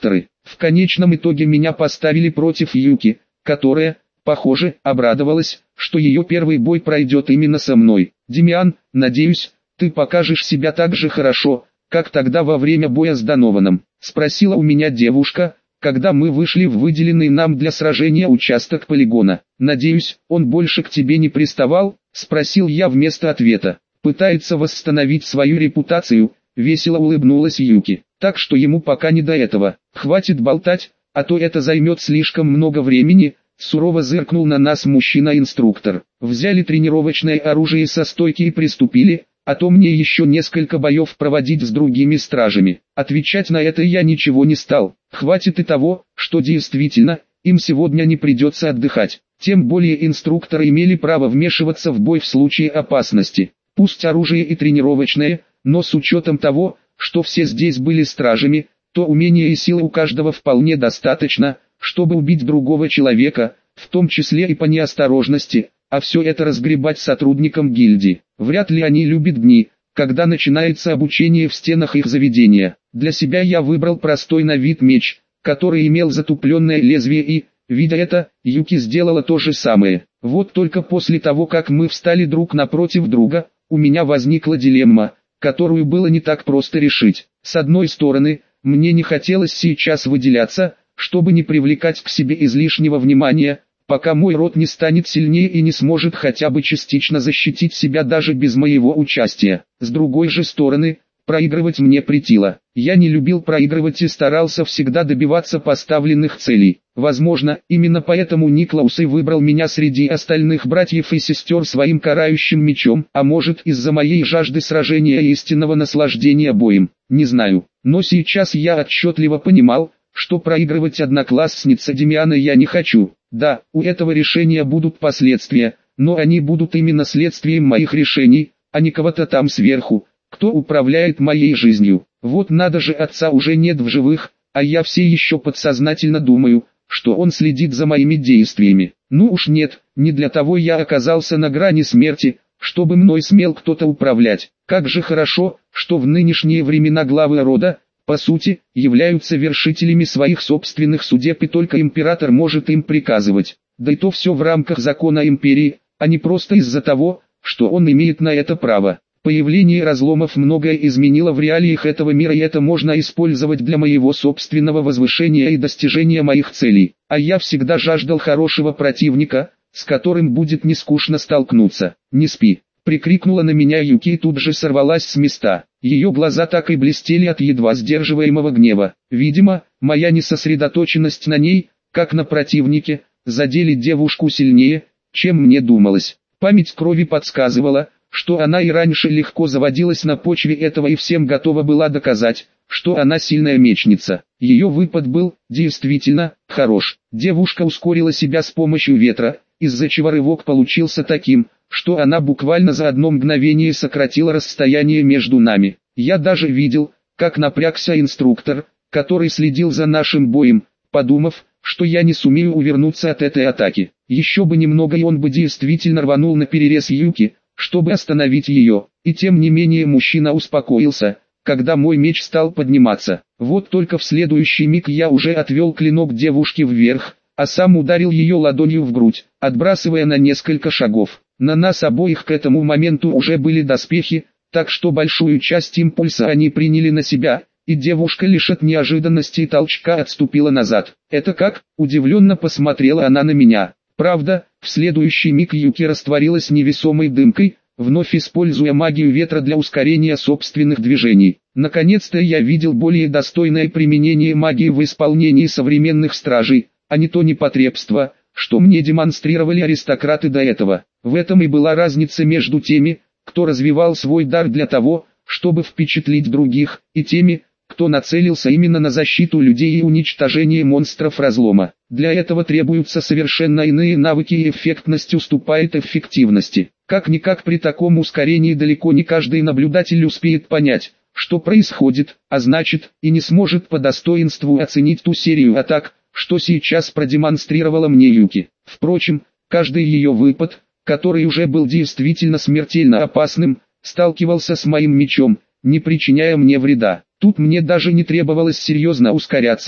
В конечном итоге меня поставили против Юки, которая, похоже, обрадовалась, что ее первый бой пройдет именно со мной. «Демиан, надеюсь, ты покажешь себя так же хорошо, как тогда во время боя с Донованом?» — спросила у меня девушка, когда мы вышли в выделенный нам для сражения участок полигона. «Надеюсь, он больше к тебе не приставал?» — спросил я вместо ответа. «Пытается восстановить свою репутацию», — весело улыбнулась Юки. «Так что ему пока не до этого. Хватит болтать, а то это займет слишком много времени», — сурово зыркнул на нас мужчина-инструктор. «Взяли тренировочное оружие со стойки и приступили, а то мне еще несколько боев проводить с другими стражами». Отвечать на это я ничего не стал. Хватит и того, что действительно, им сегодня не придется отдыхать. Тем более инструкторы имели право вмешиваться в бой в случае опасности. Пусть оружие и тренировочное, но с учетом того, что все здесь были стражами, то умения и силы у каждого вполне достаточно, чтобы убить другого человека, в том числе и по неосторожности, а все это разгребать сотрудникам гильдии. Вряд ли они любят дни, когда начинается обучение в стенах их заведения. Для себя я выбрал простой на вид меч, который имел затупленное лезвие и, видя это, Юки сделала то же самое. Вот только после того, как мы встали друг напротив друга, у меня возникла дилемма, которую было не так просто решить. С одной стороны, мне не хотелось сейчас выделяться, чтобы не привлекать к себе излишнего внимания, пока мой род не станет сильнее и не сможет хотя бы частично защитить себя даже без моего участия. С другой же стороны, проигрывать мне претило. Я не любил проигрывать и старался всегда добиваться поставленных целей. Возможно, именно поэтому Никлаус и выбрал меня среди остальных братьев и сестер своим карающим мечом, а может из-за моей жажды сражения и истинного наслаждения боем, не знаю. Но сейчас я отчетливо понимал, что проигрывать однокласснице Демиана я не хочу. Да, у этого решения будут последствия, но они будут именно следствием моих решений, а не кого-то там сверху, кто управляет моей жизнью. Вот надо же, отца уже нет в живых, а я все еще подсознательно думаю, что он следит за моими действиями. Ну уж нет, не для того я оказался на грани смерти, чтобы мной смел кто-то управлять. Как же хорошо, что в нынешние времена главы рода, по сути, являются вершителями своих собственных судеб, и только император может им приказывать. Да и то все в рамках закона империи, а не просто из-за того, что он имеет на это право. Появление разломов многое изменило в реалиях этого мира, и это можно использовать для моего собственного возвышения и достижения моих целей. А я всегда жаждал хорошего противника, с которым будет не скучно столкнуться. «Не спи!» — прикрикнула на меня Юки и тут же сорвалась с места. Ее глаза так и блестели от едва сдерживаемого гнева. Видимо, моя несосредоточенность на ней, как на противнике, задели девушку сильнее, чем мне думалось. Память крови подсказывала, что она и раньше легко заводилась на почве этого и всем готова была доказать, что она сильная мечница. Ее выпад был, действительно, хорош. Девушка ускорила себя с помощью ветра, из-за чего рывок получился таким, что она буквально за одно мгновение сократила расстояние между нами. Я даже видел, как напрягся инструктор, который следил за нашим боем, подумав, что я не сумею увернуться от этой атаки. Еще бы немного и он бы действительно рванул на перерез Юки, чтобы остановить ее, и тем не менее мужчина успокоился, когда мой меч стал подниматься. Вот только в следующий миг я уже отвел клинок девушки вверх, а сам ударил ее ладонью в грудь, отбрасывая на несколько шагов. На нас обоих к этому моменту уже были доспехи, так что большую часть импульса они приняли на себя, и девушка лишь от неожиданности и толчка отступила назад. «Это как?» – удивленно посмотрела она на меня. Правда, в следующий миг Юки растворилась невесомой дымкой, вновь используя магию ветра для ускорения собственных движений. Наконец-то я видел более достойное применение магии в исполнении современных стражей, а не то непотребство, что мне демонстрировали аристократы до этого. В этом и была разница между теми, кто развивал свой дар для того, чтобы впечатлить других, и теми, кто нацелился именно на защиту людей и уничтожение монстров разлома. Для этого требуются совершенно иные навыки, и эффектность уступает эффективности. Как-никак при таком ускорении далеко не каждый наблюдатель успеет понять, что происходит, а значит, и не сможет по достоинству оценить ту серию атак, что сейчас продемонстрировала мне Юки. Впрочем, каждый ее выпад, который уже был действительно смертельно опасным, сталкивался с моим мечом, не причиняя мне вреда. Тут мне даже не требовалось серьезно ускоряться,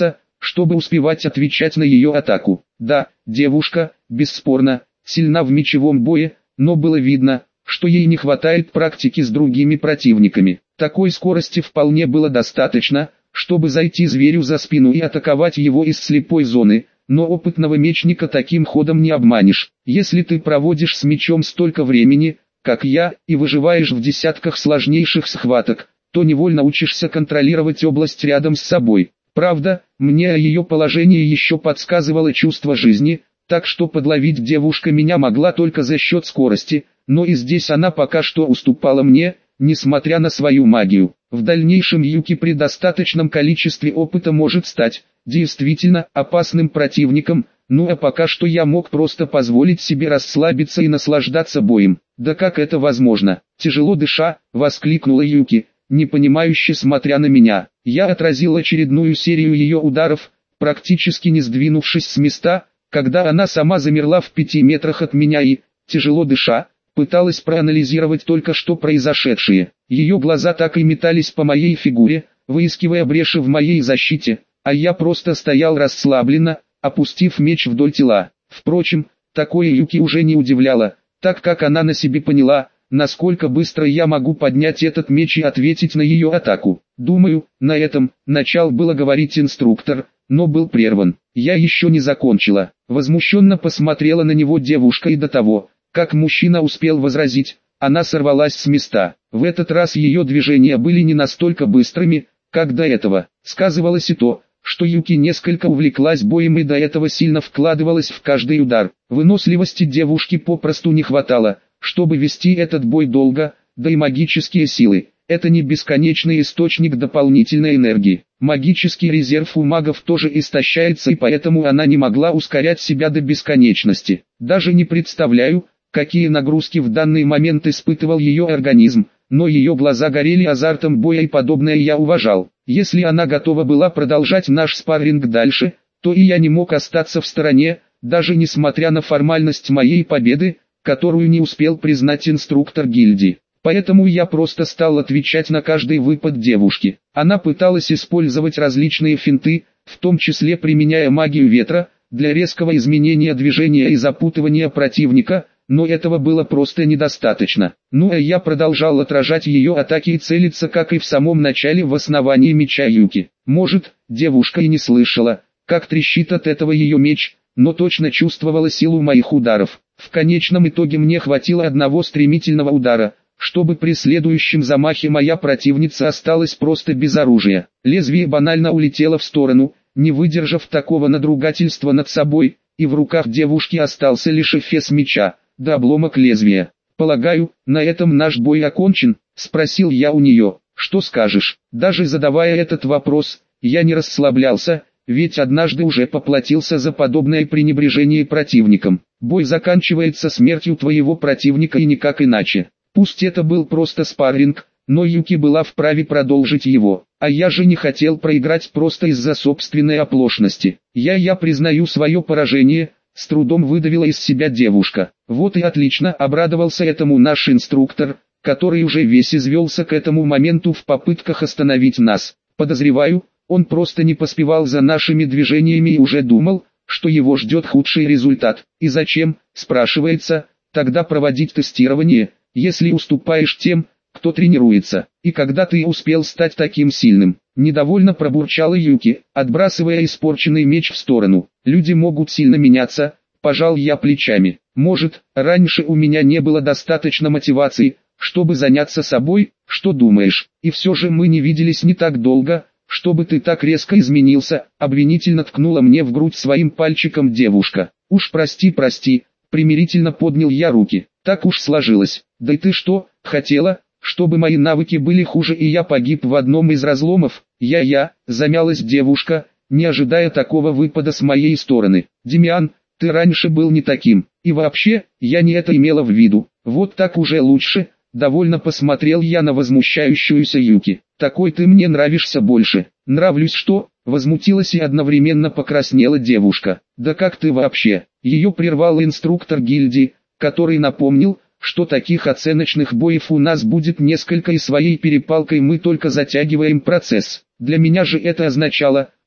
чтобы успевать отвечать на ее атаку. Да, девушка, бесспорно, сильна в мечевом бое, но было видно, что ей не хватает практики с другими противниками. Такой скорости вполне было достаточно, чтобы зайти зверю за спину и атаковать его из слепой зоны, но опытного мечника таким ходом не обманешь. Если ты проводишь с мечом столько времени, как я, и выживаешь в десятках сложнейших схваток, то невольно учишься контролировать область рядом с собой. Правда, мне о ее положении еще подсказывало чувство жизни, так что подловить девушка меня могла только за счет скорости, но и здесь она пока что уступала мне, несмотря на свою магию. В дальнейшем Юки при достаточном количестве опыта может стать действительно опасным противником, ну а пока что я мог просто позволить себе расслабиться и наслаждаться боем. Да как это возможно? Тяжело дыша, воскликнула Юки, непонимающе смотря на меня. Я отразил очередную серию ее ударов, практически не сдвинувшись с места, когда она сама замерла в 5 метрах от меня и, тяжело дыша, пыталась проанализировать только что произошедшее. Ее глаза так и метались по моей фигуре, выискивая бреши в моей защите, а я просто стоял расслабленно, опустив меч вдоль тела. Впрочем, такое Юки уже не удивляло, так как она на себе поняла, насколько быстро я могу поднять этот меч и ответить на ее атаку. Думаю, на этом начал было говорить инструктор, но был прерван. Я еще не закончила. Возмущенно посмотрела на него девушка и до того, как мужчина успел возразить, она сорвалась с места. В этот раз ее движения были не настолько быстрыми, как до этого. Сказывалось и то, что Юки несколько увлеклась боем и до этого сильно вкладывалась в каждый удар. Выносливости девушки попросту не хватало, чтобы вести этот бой долго, да и магические силы. Это не бесконечный источник дополнительной энергии. Магический резерв у магов тоже истощается, и поэтому она не могла ускорять себя до бесконечности. Даже не представляю, какие нагрузки в данный момент испытывал ее организм, но ее глаза горели азартом боя, и подобное я уважал. Если она готова была продолжать наш спарринг дальше, то и я не мог остаться в стороне, даже несмотря на формальность моей победы, которую не успел признать инструктор гильдии. Поэтому я просто стал отвечать на каждый выпад девушки. Она пыталась использовать различные финты, в том числе применяя магию ветра, для резкого изменения движения и запутывания противника, но этого было просто недостаточно. Ну а я продолжал отражать ее атаки и целиться, как и в самом начале, в основании меча Юки. Может, девушка и не слышала, как трещит от этого ее меч, но точно чувствовала силу моих ударов. В конечном итоге мне хватило одного стремительного удара, чтобы при следующем замахе моя противница осталась просто без оружия. Лезвие банально улетело в сторону, не выдержав такого надругательства над собой, и в руках девушки остался лишь эфес меча, да обломок лезвия. «Полагаю, на этом наш бой окончен?» – спросил я у нее. «Что скажешь?» Даже задавая этот вопрос, я не расслаблялся, ведь однажды уже поплатился за подобное пренебрежение противником. Бой заканчивается смертью твоего противника и никак иначе. Пусть это был просто спарринг, но Юки была вправе продолжить его, а я же не хотел проиграть просто из-за собственной оплошности. Я признаю свое поражение, с трудом выдавила из себя девушка. Вот и отлично, обрадовался этому наш инструктор, который уже весь извелся к этому моменту в попытках остановить нас. Подозреваю, он просто не поспевал за нашими движениями и уже думал, что его ждет худший результат. И зачем, спрашивается, тогда проводить тестирование, если уступаешь тем, кто тренируется, и когда ты успел стать таким сильным? Недовольно пробурчала Юки, отбрасывая испорченный меч в сторону. Люди могут сильно меняться, пожал я плечами. Может, раньше у меня не было достаточно мотивации, чтобы заняться собой, что думаешь? И все же мы не виделись не так долго, чтобы ты так резко изменился, обвинительно ткнула мне в грудь своим пальчиком девушка. Уж прости, примирительно поднял я руки. Так уж сложилось. Да и ты что, хотела, чтобы мои навыки были хуже и я погиб в одном из разломов? Замялась девушка, не ожидая такого выпада с моей стороны. Демиан, ты раньше был не таким. И вообще, я не это имела в виду. Вот так уже лучше. Довольно посмотрел я на возмущающуюся Юки. Такой ты мне нравишься больше. Нравлюсь что? Возмутилась и одновременно покраснела девушка. Да как ты вообще? Ее прервал инструктор гильдии, который напомнил, что таких оценочных боев у нас будет несколько и своей перепалкой мы только затягиваем процесс. Для меня же это означало,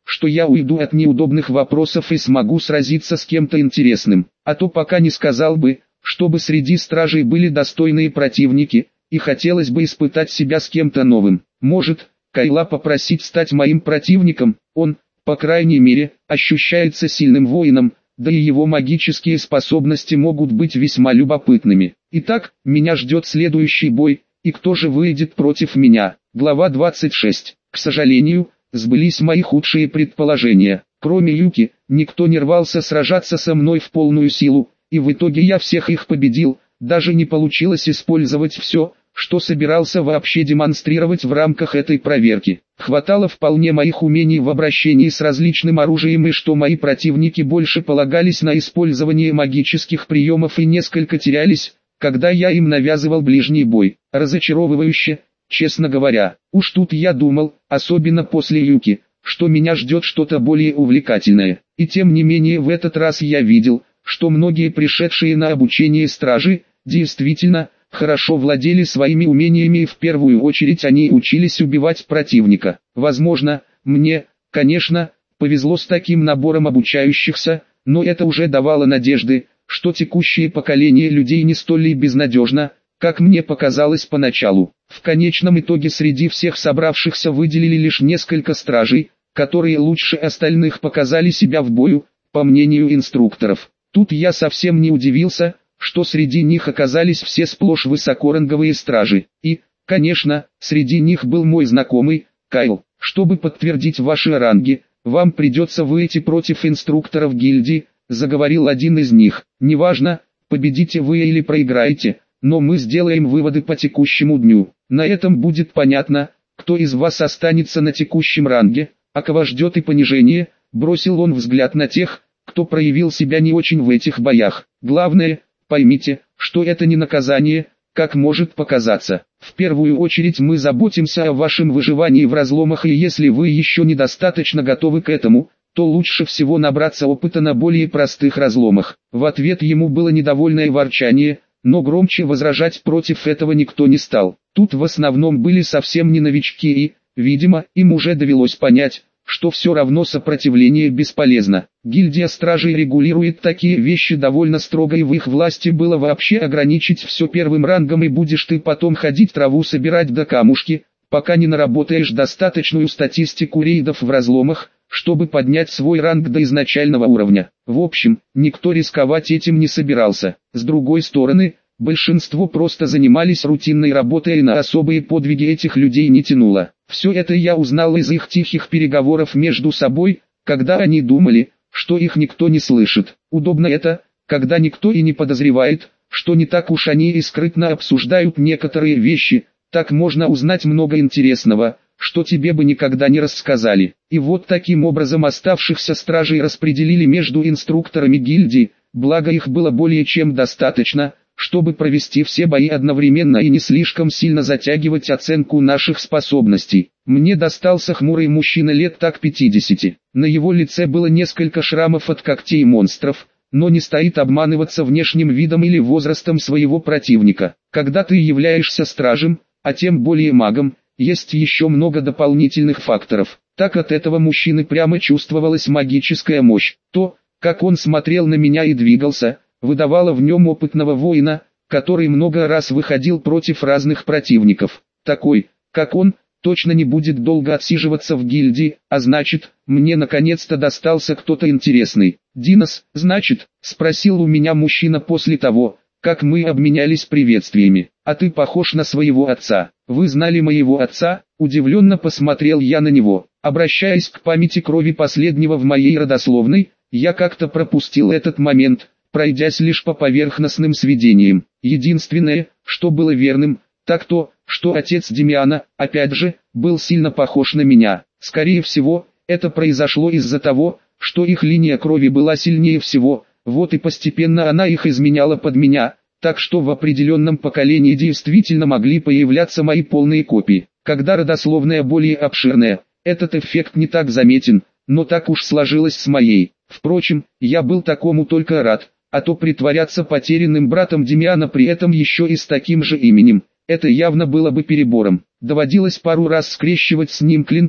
что я уйду от неудобных вопросов и смогу сразиться с кем-то интересным. А то пока не сказал бы, чтобы среди стражей были достойные противники, и хотелось бы испытать себя с кем-то новым. Может, Кайла попросить стать моим противником, он, по крайней мере, ощущается сильным воином, да и его магические способности могут быть весьма любопытными. Итак, меня ждет следующий бой, и кто же выйдет против меня? Глава 26. К сожалению, сбылись мои худшие предположения. Кроме Юки, никто не рвался сражаться со мной в полную силу, и в итоге я всех их победил, даже не получилось использовать все, что собирался вообще демонстрировать в рамках этой проверки. Хватало вполне моих умений в обращении с различным оружием, и что мои противники больше полагались на использование магических приемов и несколько терялись, когда я им навязывал ближний бой. Разочаровывающе, честно говоря. Уж тут я думал, особенно после Юки, что меня ждет что-то более увлекательное. И тем не менее в этот раз я видел, что многие пришедшие на обучение стражи, действительно, хорошо владели своими умениями, и в первую очередь они учились убивать противника. Возможно, мне, конечно, повезло с таким набором обучающихся, но это уже давало надежды, что текущее поколение людей не столь и безнадежно, как мне показалось поначалу. В конечном итоге среди всех собравшихся выделили лишь несколько стражей, которые лучше остальных показали себя в бою, по мнению инструкторов. Тут я совсем не удивился, что среди них оказались все сплошь высокоранговые стражи. И, конечно, среди них был мой знакомый, Кайл. Чтобы подтвердить ваши ранги, вам придется выйти против инструкторов гильдии, заговорил один из них. Неважно, победите вы или проиграете, но мы сделаем выводы по текущему дню. На этом будет понятно, кто из вас останется на текущем ранге, а кого ждет и понижение. Бросил он взгляд на тех, кто проявил себя не очень в этих боях. Главное, поймите, что это не наказание, как может показаться. В первую очередь мы заботимся о вашем выживании в разломах, и если вы еще недостаточно готовы к этому, то лучше всего набраться опыта на более простых разломах. В ответ ему было недовольное ворчание, но громче возражать против этого никто не стал. Тут в основном были совсем не новички и, видимо, им уже довелось понять, что все равно сопротивление бесполезно. Гильдия стражей регулирует такие вещи довольно строго, и в их власти было вообще ограничить все первым рангом, и будешь ты потом ходить траву собирать да камушки, пока не наработаешь достаточную статистику рейдов в разломах, чтобы поднять свой ранг до изначального уровня. В общем, никто рисковать этим не собирался. С другой стороны, большинство просто занимались рутинной работой, и на особые подвиги этих людей не тянуло. Все это я узнал из их тихих переговоров между собой, когда они думали, что их никто не слышит. Удобно это, когда никто и не подозревает, что не так уж они и скрытно обсуждают некоторые вещи, так можно узнать много интересного, что тебе бы никогда не рассказали. И вот таким образом оставшихся стражей распределили между инструкторами гильдии, благо их было более чем достаточно, чтобы провести все бои одновременно и не слишком сильно затягивать оценку наших способностей. Мне достался хмурый мужчина лет так 50. На его лице было несколько шрамов от когтей монстров, но не стоит обманываться внешним видом или возрастом своего противника. Когда ты являешься стражем, а тем более магом, есть еще много дополнительных факторов. Так от этого мужчины прямо чувствовалась магическая мощь. То, как он смотрел на меня и двигался, выдавало в нем опытного воина, который много раз выходил против разных противников. Такой, как он, точно не будет долго отсиживаться в гильдии, а значит, мне наконец-то достался кто-то интересный. «Динос, значит?» — спросил у меня мужчина после того, как мы обменялись приветствиями. «А ты похож на своего отца. Вы знали моего отца?» — удивленно посмотрел я на него. Обращаясь к памяти крови последнего в моей родословной, я как-то пропустил этот момент, пройдясь лишь по поверхностным сведениям. Единственное, что было верным, так то, что отец Демиана, опять же, был сильно похож на меня. Скорее всего, это произошло из-за того, что их линия крови была сильнее всего, вот и постепенно она их изменяла под меня, так что в определенном поколении действительно могли появляться мои полные копии. Когда родословная более обширная, этот эффект не так заметен, но так уж сложилось с моей. Впрочем, я был такому только рад, а то притворяться потерянным братом Демиана при этом еще и с таким же именем, это явно было бы перебором. Доводилось пару раз скрещивать с ним клинки,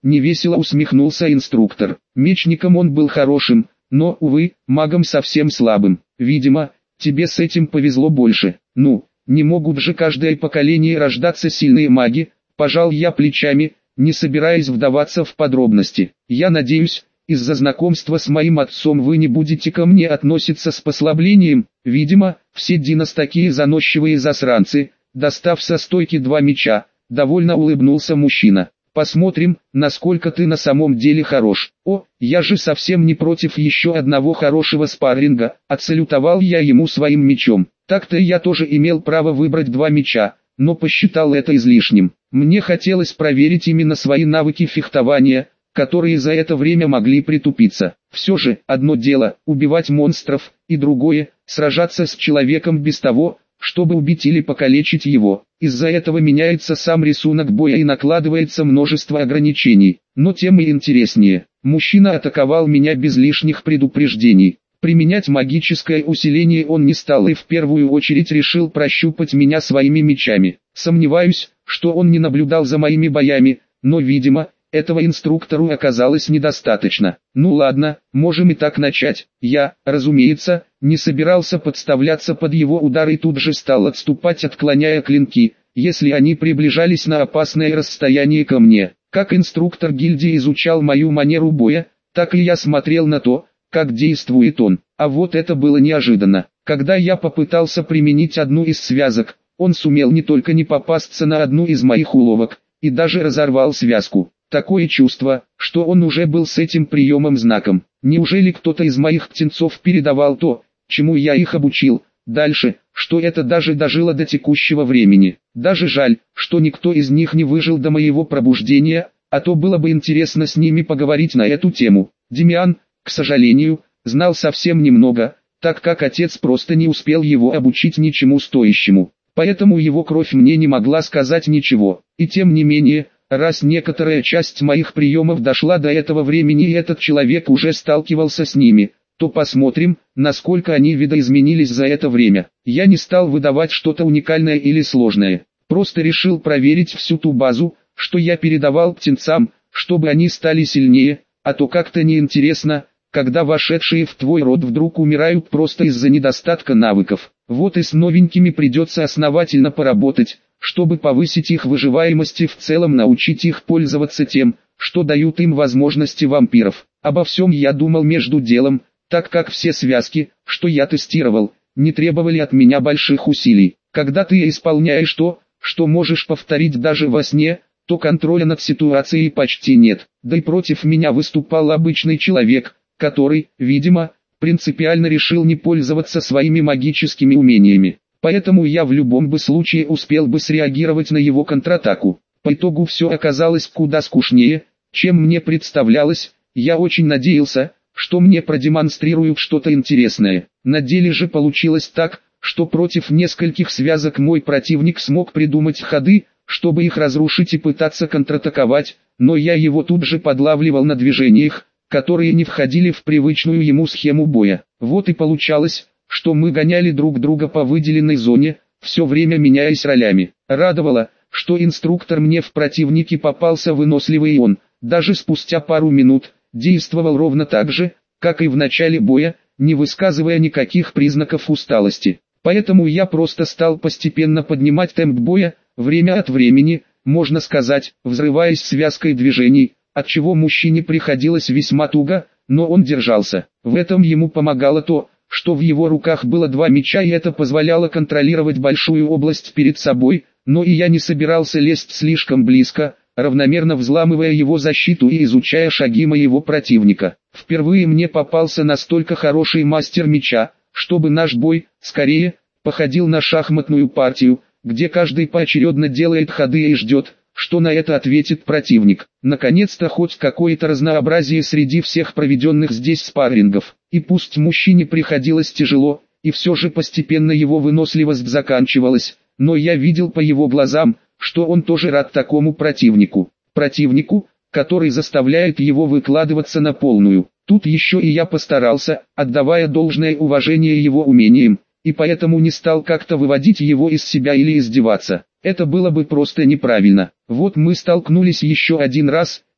невесело усмехнулся инструктор. Мечником он был хорошим, но, увы, магом совсем слабым. Видимо, тебе с этим повезло больше. Ну, не могут же каждое поколение рождаться сильные маги, пожал я плечами, не собираясь вдаваться в подробности. Я надеюсь, из-за знакомства с моим отцом вы не будете ко мне относиться с послаблением. Видимо, все Динос такие заносчивые засранцы. Достав со стойки 2 меча, довольно улыбнулся мужчина. Посмотрим, насколько ты на самом деле хорош. О, я же совсем не против еще одного хорошего спарринга. Отсалютовал я ему своим мечом. Так-то я тоже имел право выбрать 2 меча, но посчитал это излишним. Мне хотелось проверить именно свои навыки фехтования, которые за это время могли притупиться. Все же, одно дело убивать монстров, и другое сражаться с человеком без того, чтобы убить или покалечить его. Из-за этого меняется сам рисунок боя и накладывается множество ограничений. Но тем и интереснее. Мужчина атаковал меня без лишних предупреждений. Применять магическое усиление он не стал и в первую очередь решил прощупать меня своими мечами. Сомневаюсь, что он не наблюдал за моими боями, но, видимо, этого инструктору оказалось недостаточно. Ну ладно, можем и так начать. Я, разумеется, не собирался подставляться под его удар и тут же стал отступать, отклоняя клинки, если они приближались на опасное расстояние ко мне. Как инструктор гильдии изучал мою манеру боя, так и я смотрел на то, как действует он. А вот это было неожиданно. Когда я попытался применить одну из связок, он сумел не только не попасться на одну из моих уловок, и даже разорвал связку. Такое чувство, что он уже был с этим приемом знаком. Неужели кто-то из моих птенцов передавал то, чему я их обучил, дальше, что это даже дожило до текущего времени. Даже жаль, что никто из них не выжил до моего пробуждения, а то было бы интересно с ними поговорить на эту тему. Демиан, к сожалению, знал совсем немного, так как отец просто не успел его обучить ничему стоящему. Поэтому его кровь мне не могла сказать ничего. И тем не менее, раз некоторая часть моих приемов дошла до этого времени и этот человек уже сталкивался с ними, то посмотрим, насколько они видоизменились за это время. Я не стал выдавать что-то уникальное или сложное. Просто решил проверить всю ту базу, что я передавал птенцам, чтобы они стали сильнее, а то как-то неинтересно, когда вошедшие в твой род вдруг умирают просто из-за недостатка навыков. Вот и с новенькими придется основательно поработать, чтобы повысить их выживаемость и в целом научить их пользоваться тем, что дают им возможности вампиров. Обо всем я думал между делом, так как все связки, что я тестировал, не требовали от меня больших усилий. Когда ты исполняешь то, что можешь повторить даже во сне, то контроля над ситуацией почти нет. Да и против меня выступал обычный человек, который, видимо, принципиально решил не пользоваться своими магическими умениями. Поэтому я в любом бы случае успел бы среагировать на его контратаку. По итогу все оказалось куда скучнее, чем мне представлялось. Я очень надеялся, что мне продемонстрируют что-то интересное. На деле же получилось так, что против нескольких связок мой противник смог придумать ходы, чтобы их разрушить и пытаться контратаковать, но я его тут же подлавливал на движениях, которые не входили в привычную ему схему боя. Вот и получалось, что мы гоняли друг друга по выделенной зоне, все время меняясь ролями. Радовало, что инструктор мне в противнике попался выносливый, и он, даже спустя пару минут, действовал ровно так же, как и в начале боя, не высказывая никаких признаков усталости. Поэтому я просто стал постепенно поднимать темп боя, время от времени, можно сказать, взрываясь связкой движений, отчего мужчине приходилось весьма туго, но он держался. В этом ему помогало то, что в его руках было 2 меча, и это позволяло контролировать большую область перед собой, но и я не собирался лезть слишком близко, равномерно взламывая его защиту и изучая шаги моего противника. Впервые мне попался настолько хороший мастер меча, чтобы наш бой, скорее, походил на шахматную партию, где каждый поочередно делает ходы и ждет, что на это ответит противник. Наконец-то хоть какое-то разнообразие среди всех проведенных здесь спаррингов. И пусть мужчине приходилось тяжело, и все же постепенно его выносливость заканчивалась, но я видел по его глазам, что он тоже рад такому противнику. Противнику, который заставляет его выкладываться на полную. Тут еще и я постарался, отдавая должное уважение его умениям, и поэтому не стал как-то выводить его из себя или издеваться. Это было бы просто неправильно. Вот мы столкнулись еще один раз,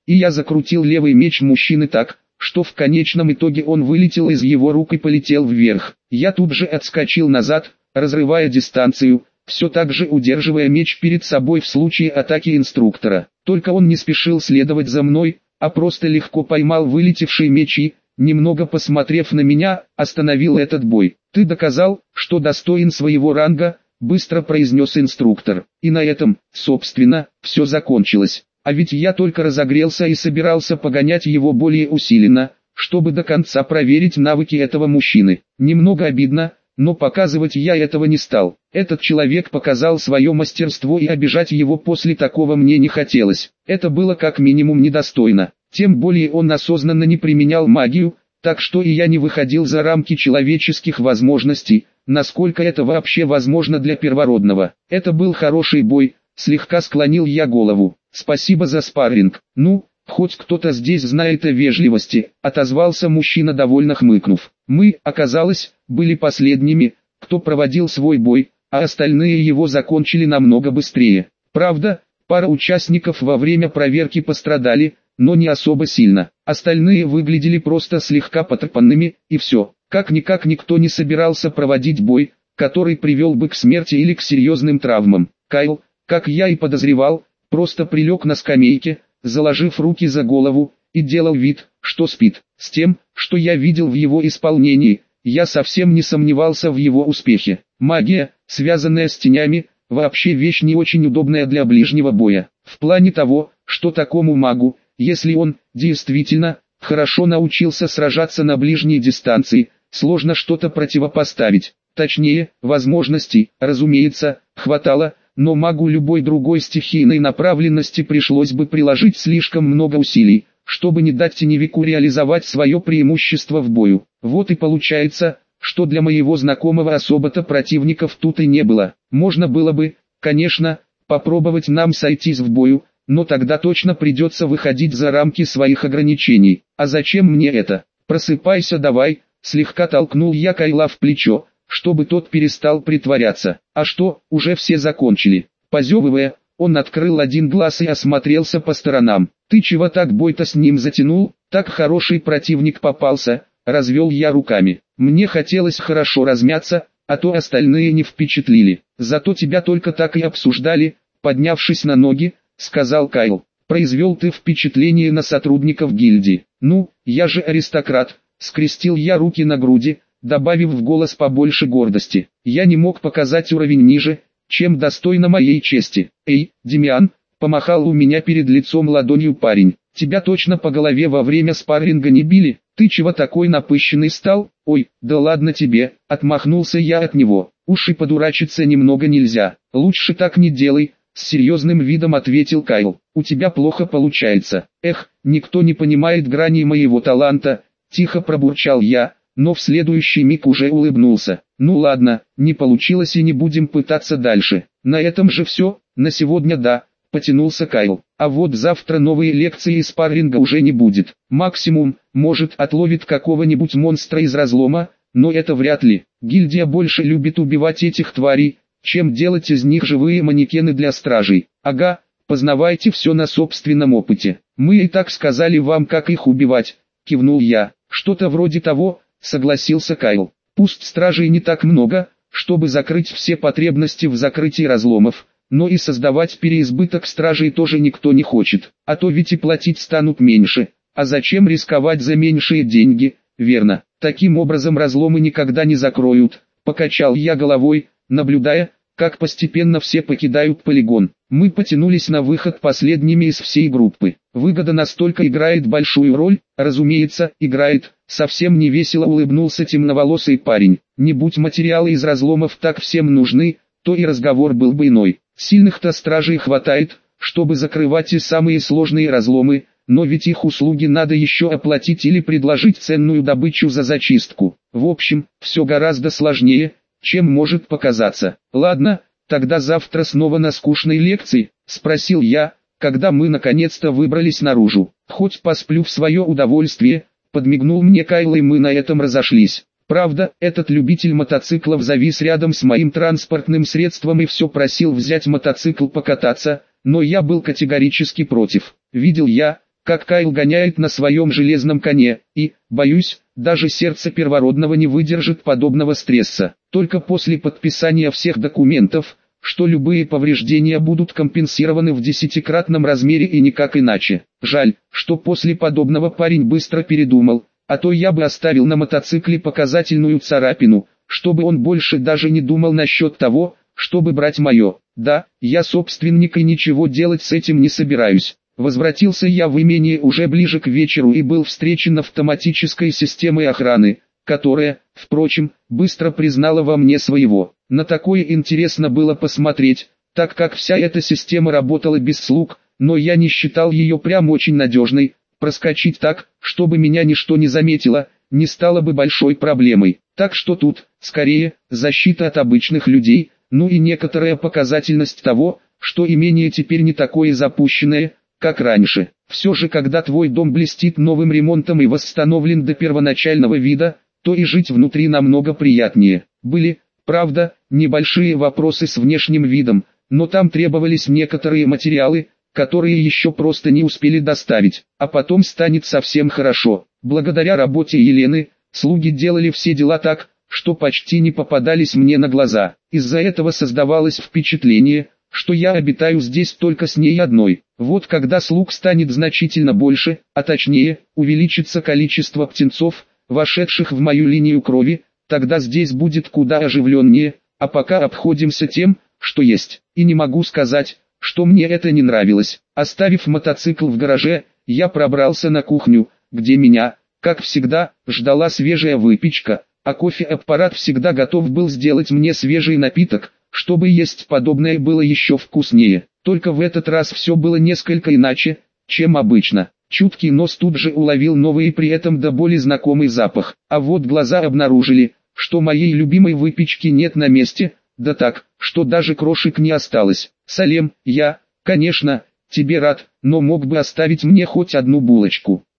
и я закрутил левый меч мужчины так, что в конечном итоге он вылетел из его рук и полетел вверх. Я тут же отскочил назад, разрывая дистанцию, все так же удерживая меч перед собой в случае атаки инструктора. Только он не спешил следовать за мной, а просто легко поймал вылетевший меч и, немного посмотрев на меня, остановил этот бой. «Ты доказал, что достоин своего ранга», — быстро произнес инструктор. И на этом, собственно, все закончилось. А ведь я только разогрелся и собирался погонять его более усиленно, чтобы до конца проверить навыки этого мужчины. Немного обидно, но показывать я этого не стал. Этот человек показал свое мастерство, и обижать его после такого мне не хотелось. Это было как минимум недостойно. Тем более он осознанно не применял магию, так что и я не выходил за рамки человеческих возможностей, насколько это вообще возможно для первородного. Это был хороший бой, слегка склонил я голову. «Спасибо за спарринг». «Ну, хоть кто-то здесь знает о вежливости», — отозвался мужчина, довольно хмыкнув. «Мы, оказалось, были последними, кто проводил свой бой, а остальные его закончили намного быстрее. Правда, пара участников во время проверки пострадали, но не особо сильно. Остальные выглядели просто слегка потрепанными, и все. Как-никак никто не собирался проводить бой, который привел бы к смерти или к серьезным травмам. Кайл, как я и подозревал, просто прилег на скамейке, заложив руки за голову, и делал вид, что спит. С тем, что я видел в его исполнении, я совсем не сомневался в его успехе. Магия, связанная с тенями, вообще вещь не очень удобная для ближнего боя. В плане того, что такому магу, если он, действительно, хорошо научился сражаться на ближней дистанции, сложно что-то противопоставить. Точнее, возможностей, разумеется, хватало, но магу любой другой стихийной направленности пришлось бы приложить слишком много усилий, чтобы не дать теневику реализовать свое преимущество в бою. Вот и получается, что для моего знакомого особо-то противников тут и не было. Можно было бы, конечно, попробовать нам сойтись в бою, но тогда точно придется выходить за рамки своих ограничений. А зачем мне это? «Просыпайся давай», слегка толкнул я Кайла в плечо, чтобы тот перестал притворяться. «А что, уже все закончили?» Позевывая, он открыл один глаз и осмотрелся по сторонам. «Ты чего так бой-то с ним затянул? Так хороший противник попался», — развел я руками. «Мне хотелось хорошо размяться, а то остальные не впечатлили. Зато тебя только так и обсуждали», — поднявшись на ноги, сказал Кайл. «Произвел ты впечатление на сотрудников гильдии». «Ну, я же аристократ», — скрестил я руки на груди, добавив в голос побольше гордости. «Я не мог показать уровень ниже, чем достойно моей чести». «Эй, Демиан», — помахал у меня перед лицом ладонью парень, «тебя точно по голове во время спарринга не били? Ты чего такой напыщенный стал?» «Ой, да ладно тебе», — отмахнулся я от него. «Уж и подурачиться немного нельзя. Лучше так не делай», — с серьезным видом ответил Кайл. «У тебя плохо получается». «Эх, никто не понимает грани моего таланта», — тихо пробурчал я, но в следующий миг уже улыбнулся. «Ну ладно, не получилось и не будем пытаться дальше. На этом же все, на сегодня да», — потянулся Кайл. «А вот завтра новые лекции и спарринга уже не будет. Максимум, может, отловит какого-нибудь монстра из разлома, но это вряд ли. Гильдия больше любит убивать этих тварей, чем делать из них живые манекены для стражей. Ага, познавайте все на собственном опыте. Мы и так сказали вам, как их убивать», — кивнул я. «Что-то вроде того», — согласился Кайл. «Пусть стражей не так много, чтобы закрыть все потребности в закрытии разломов, но и создавать переизбыток стражей тоже никто не хочет, а то ведь и платить станут меньше, а зачем рисковать за меньшие деньги, верно? Таким образом разломы никогда не закроют», — покачал я головой, наблюдая, как постепенно все покидают полигон. Мы потянулись на выход последними из всей группы. Выгода настолько играет большую роль, разумеется, играет. Совсем не весело улыбнулся темноволосый парень. Не будь материалы из разломов так всем нужны, то и разговор был бы иной. Сильных-то стражей хватает, чтобы закрывать и самые сложные разломы, но ведь их услуги надо еще оплатить или предложить ценную добычу за зачистку. В общем, все гораздо сложнее, чем может показаться. «Ладно, тогда завтра снова на скучной лекции?» — спросил я, когда мы наконец-то выбрались наружу. «Хоть посплю в свое удовольствие», — подмигнул мне Кайл, и мы на этом разошлись. Правда, этот любитель мотоциклов завис рядом с моим транспортным средством и все просил взять мотоцикл покататься, но я был категорически против. Видел я, как Кайл гоняет на своем железном коне, и, боюсь, даже сердце первородного не выдержит подобного стресса. Только после подписания всех документов, что любые повреждения будут компенсированы в 10-кратном размере и никак иначе. Жаль, что после подобного парень быстро передумал, а то я бы оставил на мотоцикле показательную царапину, чтобы он больше даже не думал насчет того, чтобы брать мое. Да, я собственник и ничего делать с этим не собираюсь. Возвратился я в имение уже ближе к вечеру и был встречен автоматической системой охраны, которая, впрочем, быстро признала во мне своего. На такое интересно было посмотреть, так как вся эта система работала без слуг, но я не считал ее прям очень надежной. Проскочить так, чтобы меня ничто не заметило, не стало бы большой проблемой. Так что тут, скорее, защита от обычных людей, ну и некоторая показательность того, что имение теперь не такое запущенное, как раньше. Все же когда твой дом блестит новым ремонтом и восстановлен до первоначального вида, то и жить внутри намного приятнее. Были, правда, небольшие вопросы с внешним видом, но там требовались некоторые материалы, которые еще просто не успели доставить, а потом станет совсем хорошо. Благодаря работе Елены, слуги делали все дела так, что почти не попадались мне на глаза. Из-за этого создавалось впечатление, что я обитаю здесь только с ней одной. Вот когда слуг станет значительно больше, а точнее, увеличится количество птенцов, вошедших в мою линию крови, тогда здесь будет куда оживленнее, а пока обходимся тем, что есть. И не могу сказать, что мне это не нравилось. Оставив мотоцикл в гараже, я пробрался на кухню, где меня, как всегда, ждала свежая выпечка, а кофе-аппарат всегда готов был сделать мне свежий напиток, чтобы есть подобное было еще вкуснее. Только в этот раз все было несколько иначе, чем обычно. Чуткий нос тут же уловил новый и при этом до боли знакомый запах, а вот глаза обнаружили, что моей любимой выпечки нет на месте, да так, что даже крошек не осталось. Салем, я, конечно, тебе рад, но мог бы оставить мне хоть одну булочку.